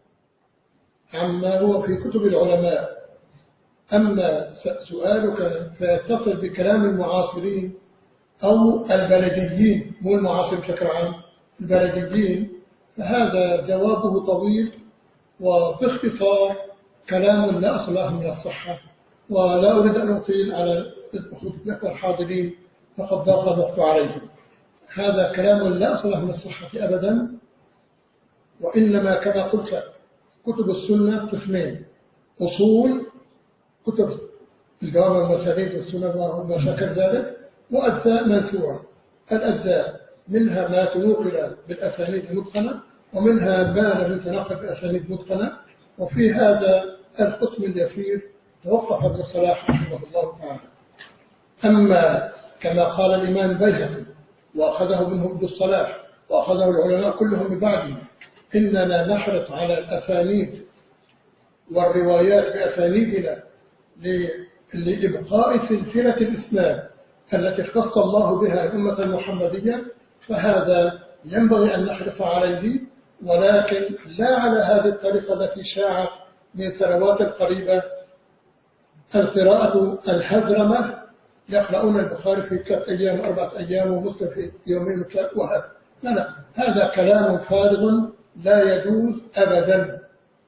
عما هو في كتب العلماء. أما سؤالك فيتصل بكلام المعاصرين أو البلديين، مو المعاصر بشكل عام، البلديين، فهذا جوابه طويل وباختصار كلام لا أصل له من الصحة، ولا أريد أن أطيل على الأخوة الحاضرين فقد ضاق الوقت عليهم. هذا كلام لا أصل له من الصحة أبدا، وإنما كما قلت كتب السنة قسمين: أصول كتب الجوامع والمسانيد والسنة وما شاكل ذلك، وأجزاء منثورة. الأجزاء منها ما تنقل بالأسانيد المتقنة، ومنها ما لم يتنقل بأسانيد متقنة. وفي هذا القسم اليسير توقف ابن صلاح رحمه الله تعالى. أما كما قال الإمام البيهقي وأخذه منه ابن الصلاح وأخذه العلماء كلهم من بعده، إننا نحرص على الأسانيد والروايات بأسانيدنا لإبقاء سلسلة الإسلام التي اختص الله بها الأمة المحمدية، فهذا ينبغي أن نحرص عليه، ولكن لا على هذه الطريقة التي شاعت من سنوات قريبة، القراءة الهذرمة، يقرؤون البخاري في 3 أيام 4 أيام ومسلم في يومين وهكذا. لا، هذا كلام فارغ لا يجوز أبدا.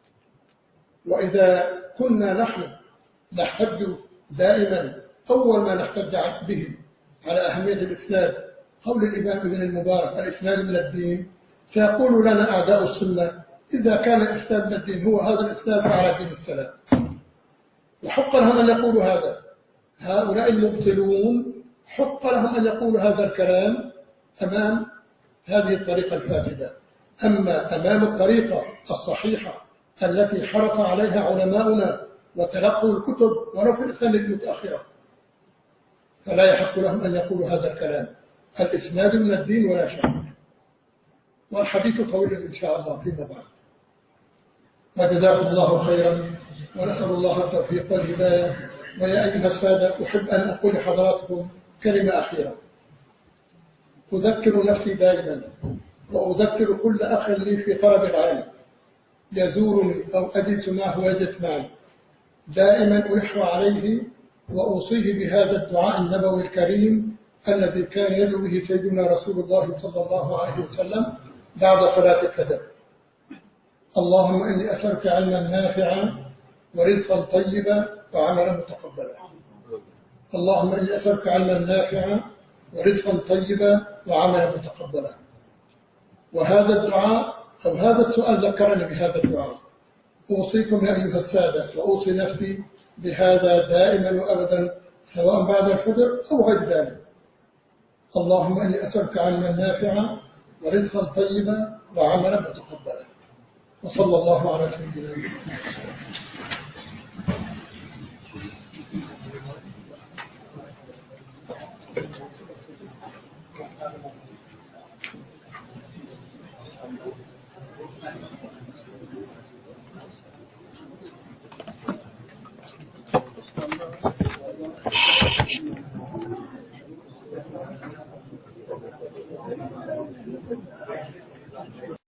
وإذا كنا نحن نحتج دائما، أول ما نحتج به على أهمية الإسناد قول الإمام ابن المبارك: الإسناد من الدين، سيقول لنا أعداء السنة: إذا كان الإسناد من الدين هو هذا الإسناد فعلى دين السلام. وحق لهم أن يقولوا هذا، هؤلاء المبطلون حق لهم أن يقولوا هذا الكلام أمام هذه الطريقة الفاسدة. أما أمام الطريقة الصحيحة التي حرص عليها علماؤنا وتلقوا الكتب ولو في السنة المتأخرة، فلا يحق لهم أن يقولوا هذا الكلام. الإسناد من الدين ولا شك، والحديث طويل إن شاء الله فيما بعد. وجزاكم الله خيرا، ونسأل الله التوفيق والهداية. ويا أيها السادة، أحب أن أقول لحضراتكم كلمة أخيرة. أذكر نفسي دائما، وأذكر كل أخ لي في طلب العلم يزورني أو أجلس معه ويجلس معي، دائما ألح عليه وأوصيه بهذا الدعاء النبوي الكريم الذي كان يدعو به سيدنا رسول الله صلى الله عليه وسلم بعد صلاة الفجر: اللهم إني أسألك علما نافعا ورزقا طيبا وعملا متقبلا. اللهم إني أسألك علما نافعا ورزقا طيبا وعملا متقبلا. وهذا الدعاء أو هذا السؤال ذكرني بهذا الدعاء. أوصيكم يا أيها السادة وأوصي نفسي بهذا دائما وأبدا، سواء بعد الفجر أو غير ذلك. اللهم إني أسألك علما نافعا ورزقا طيبا وعملا متقبلا. وصلى الله على سيدنا محمد.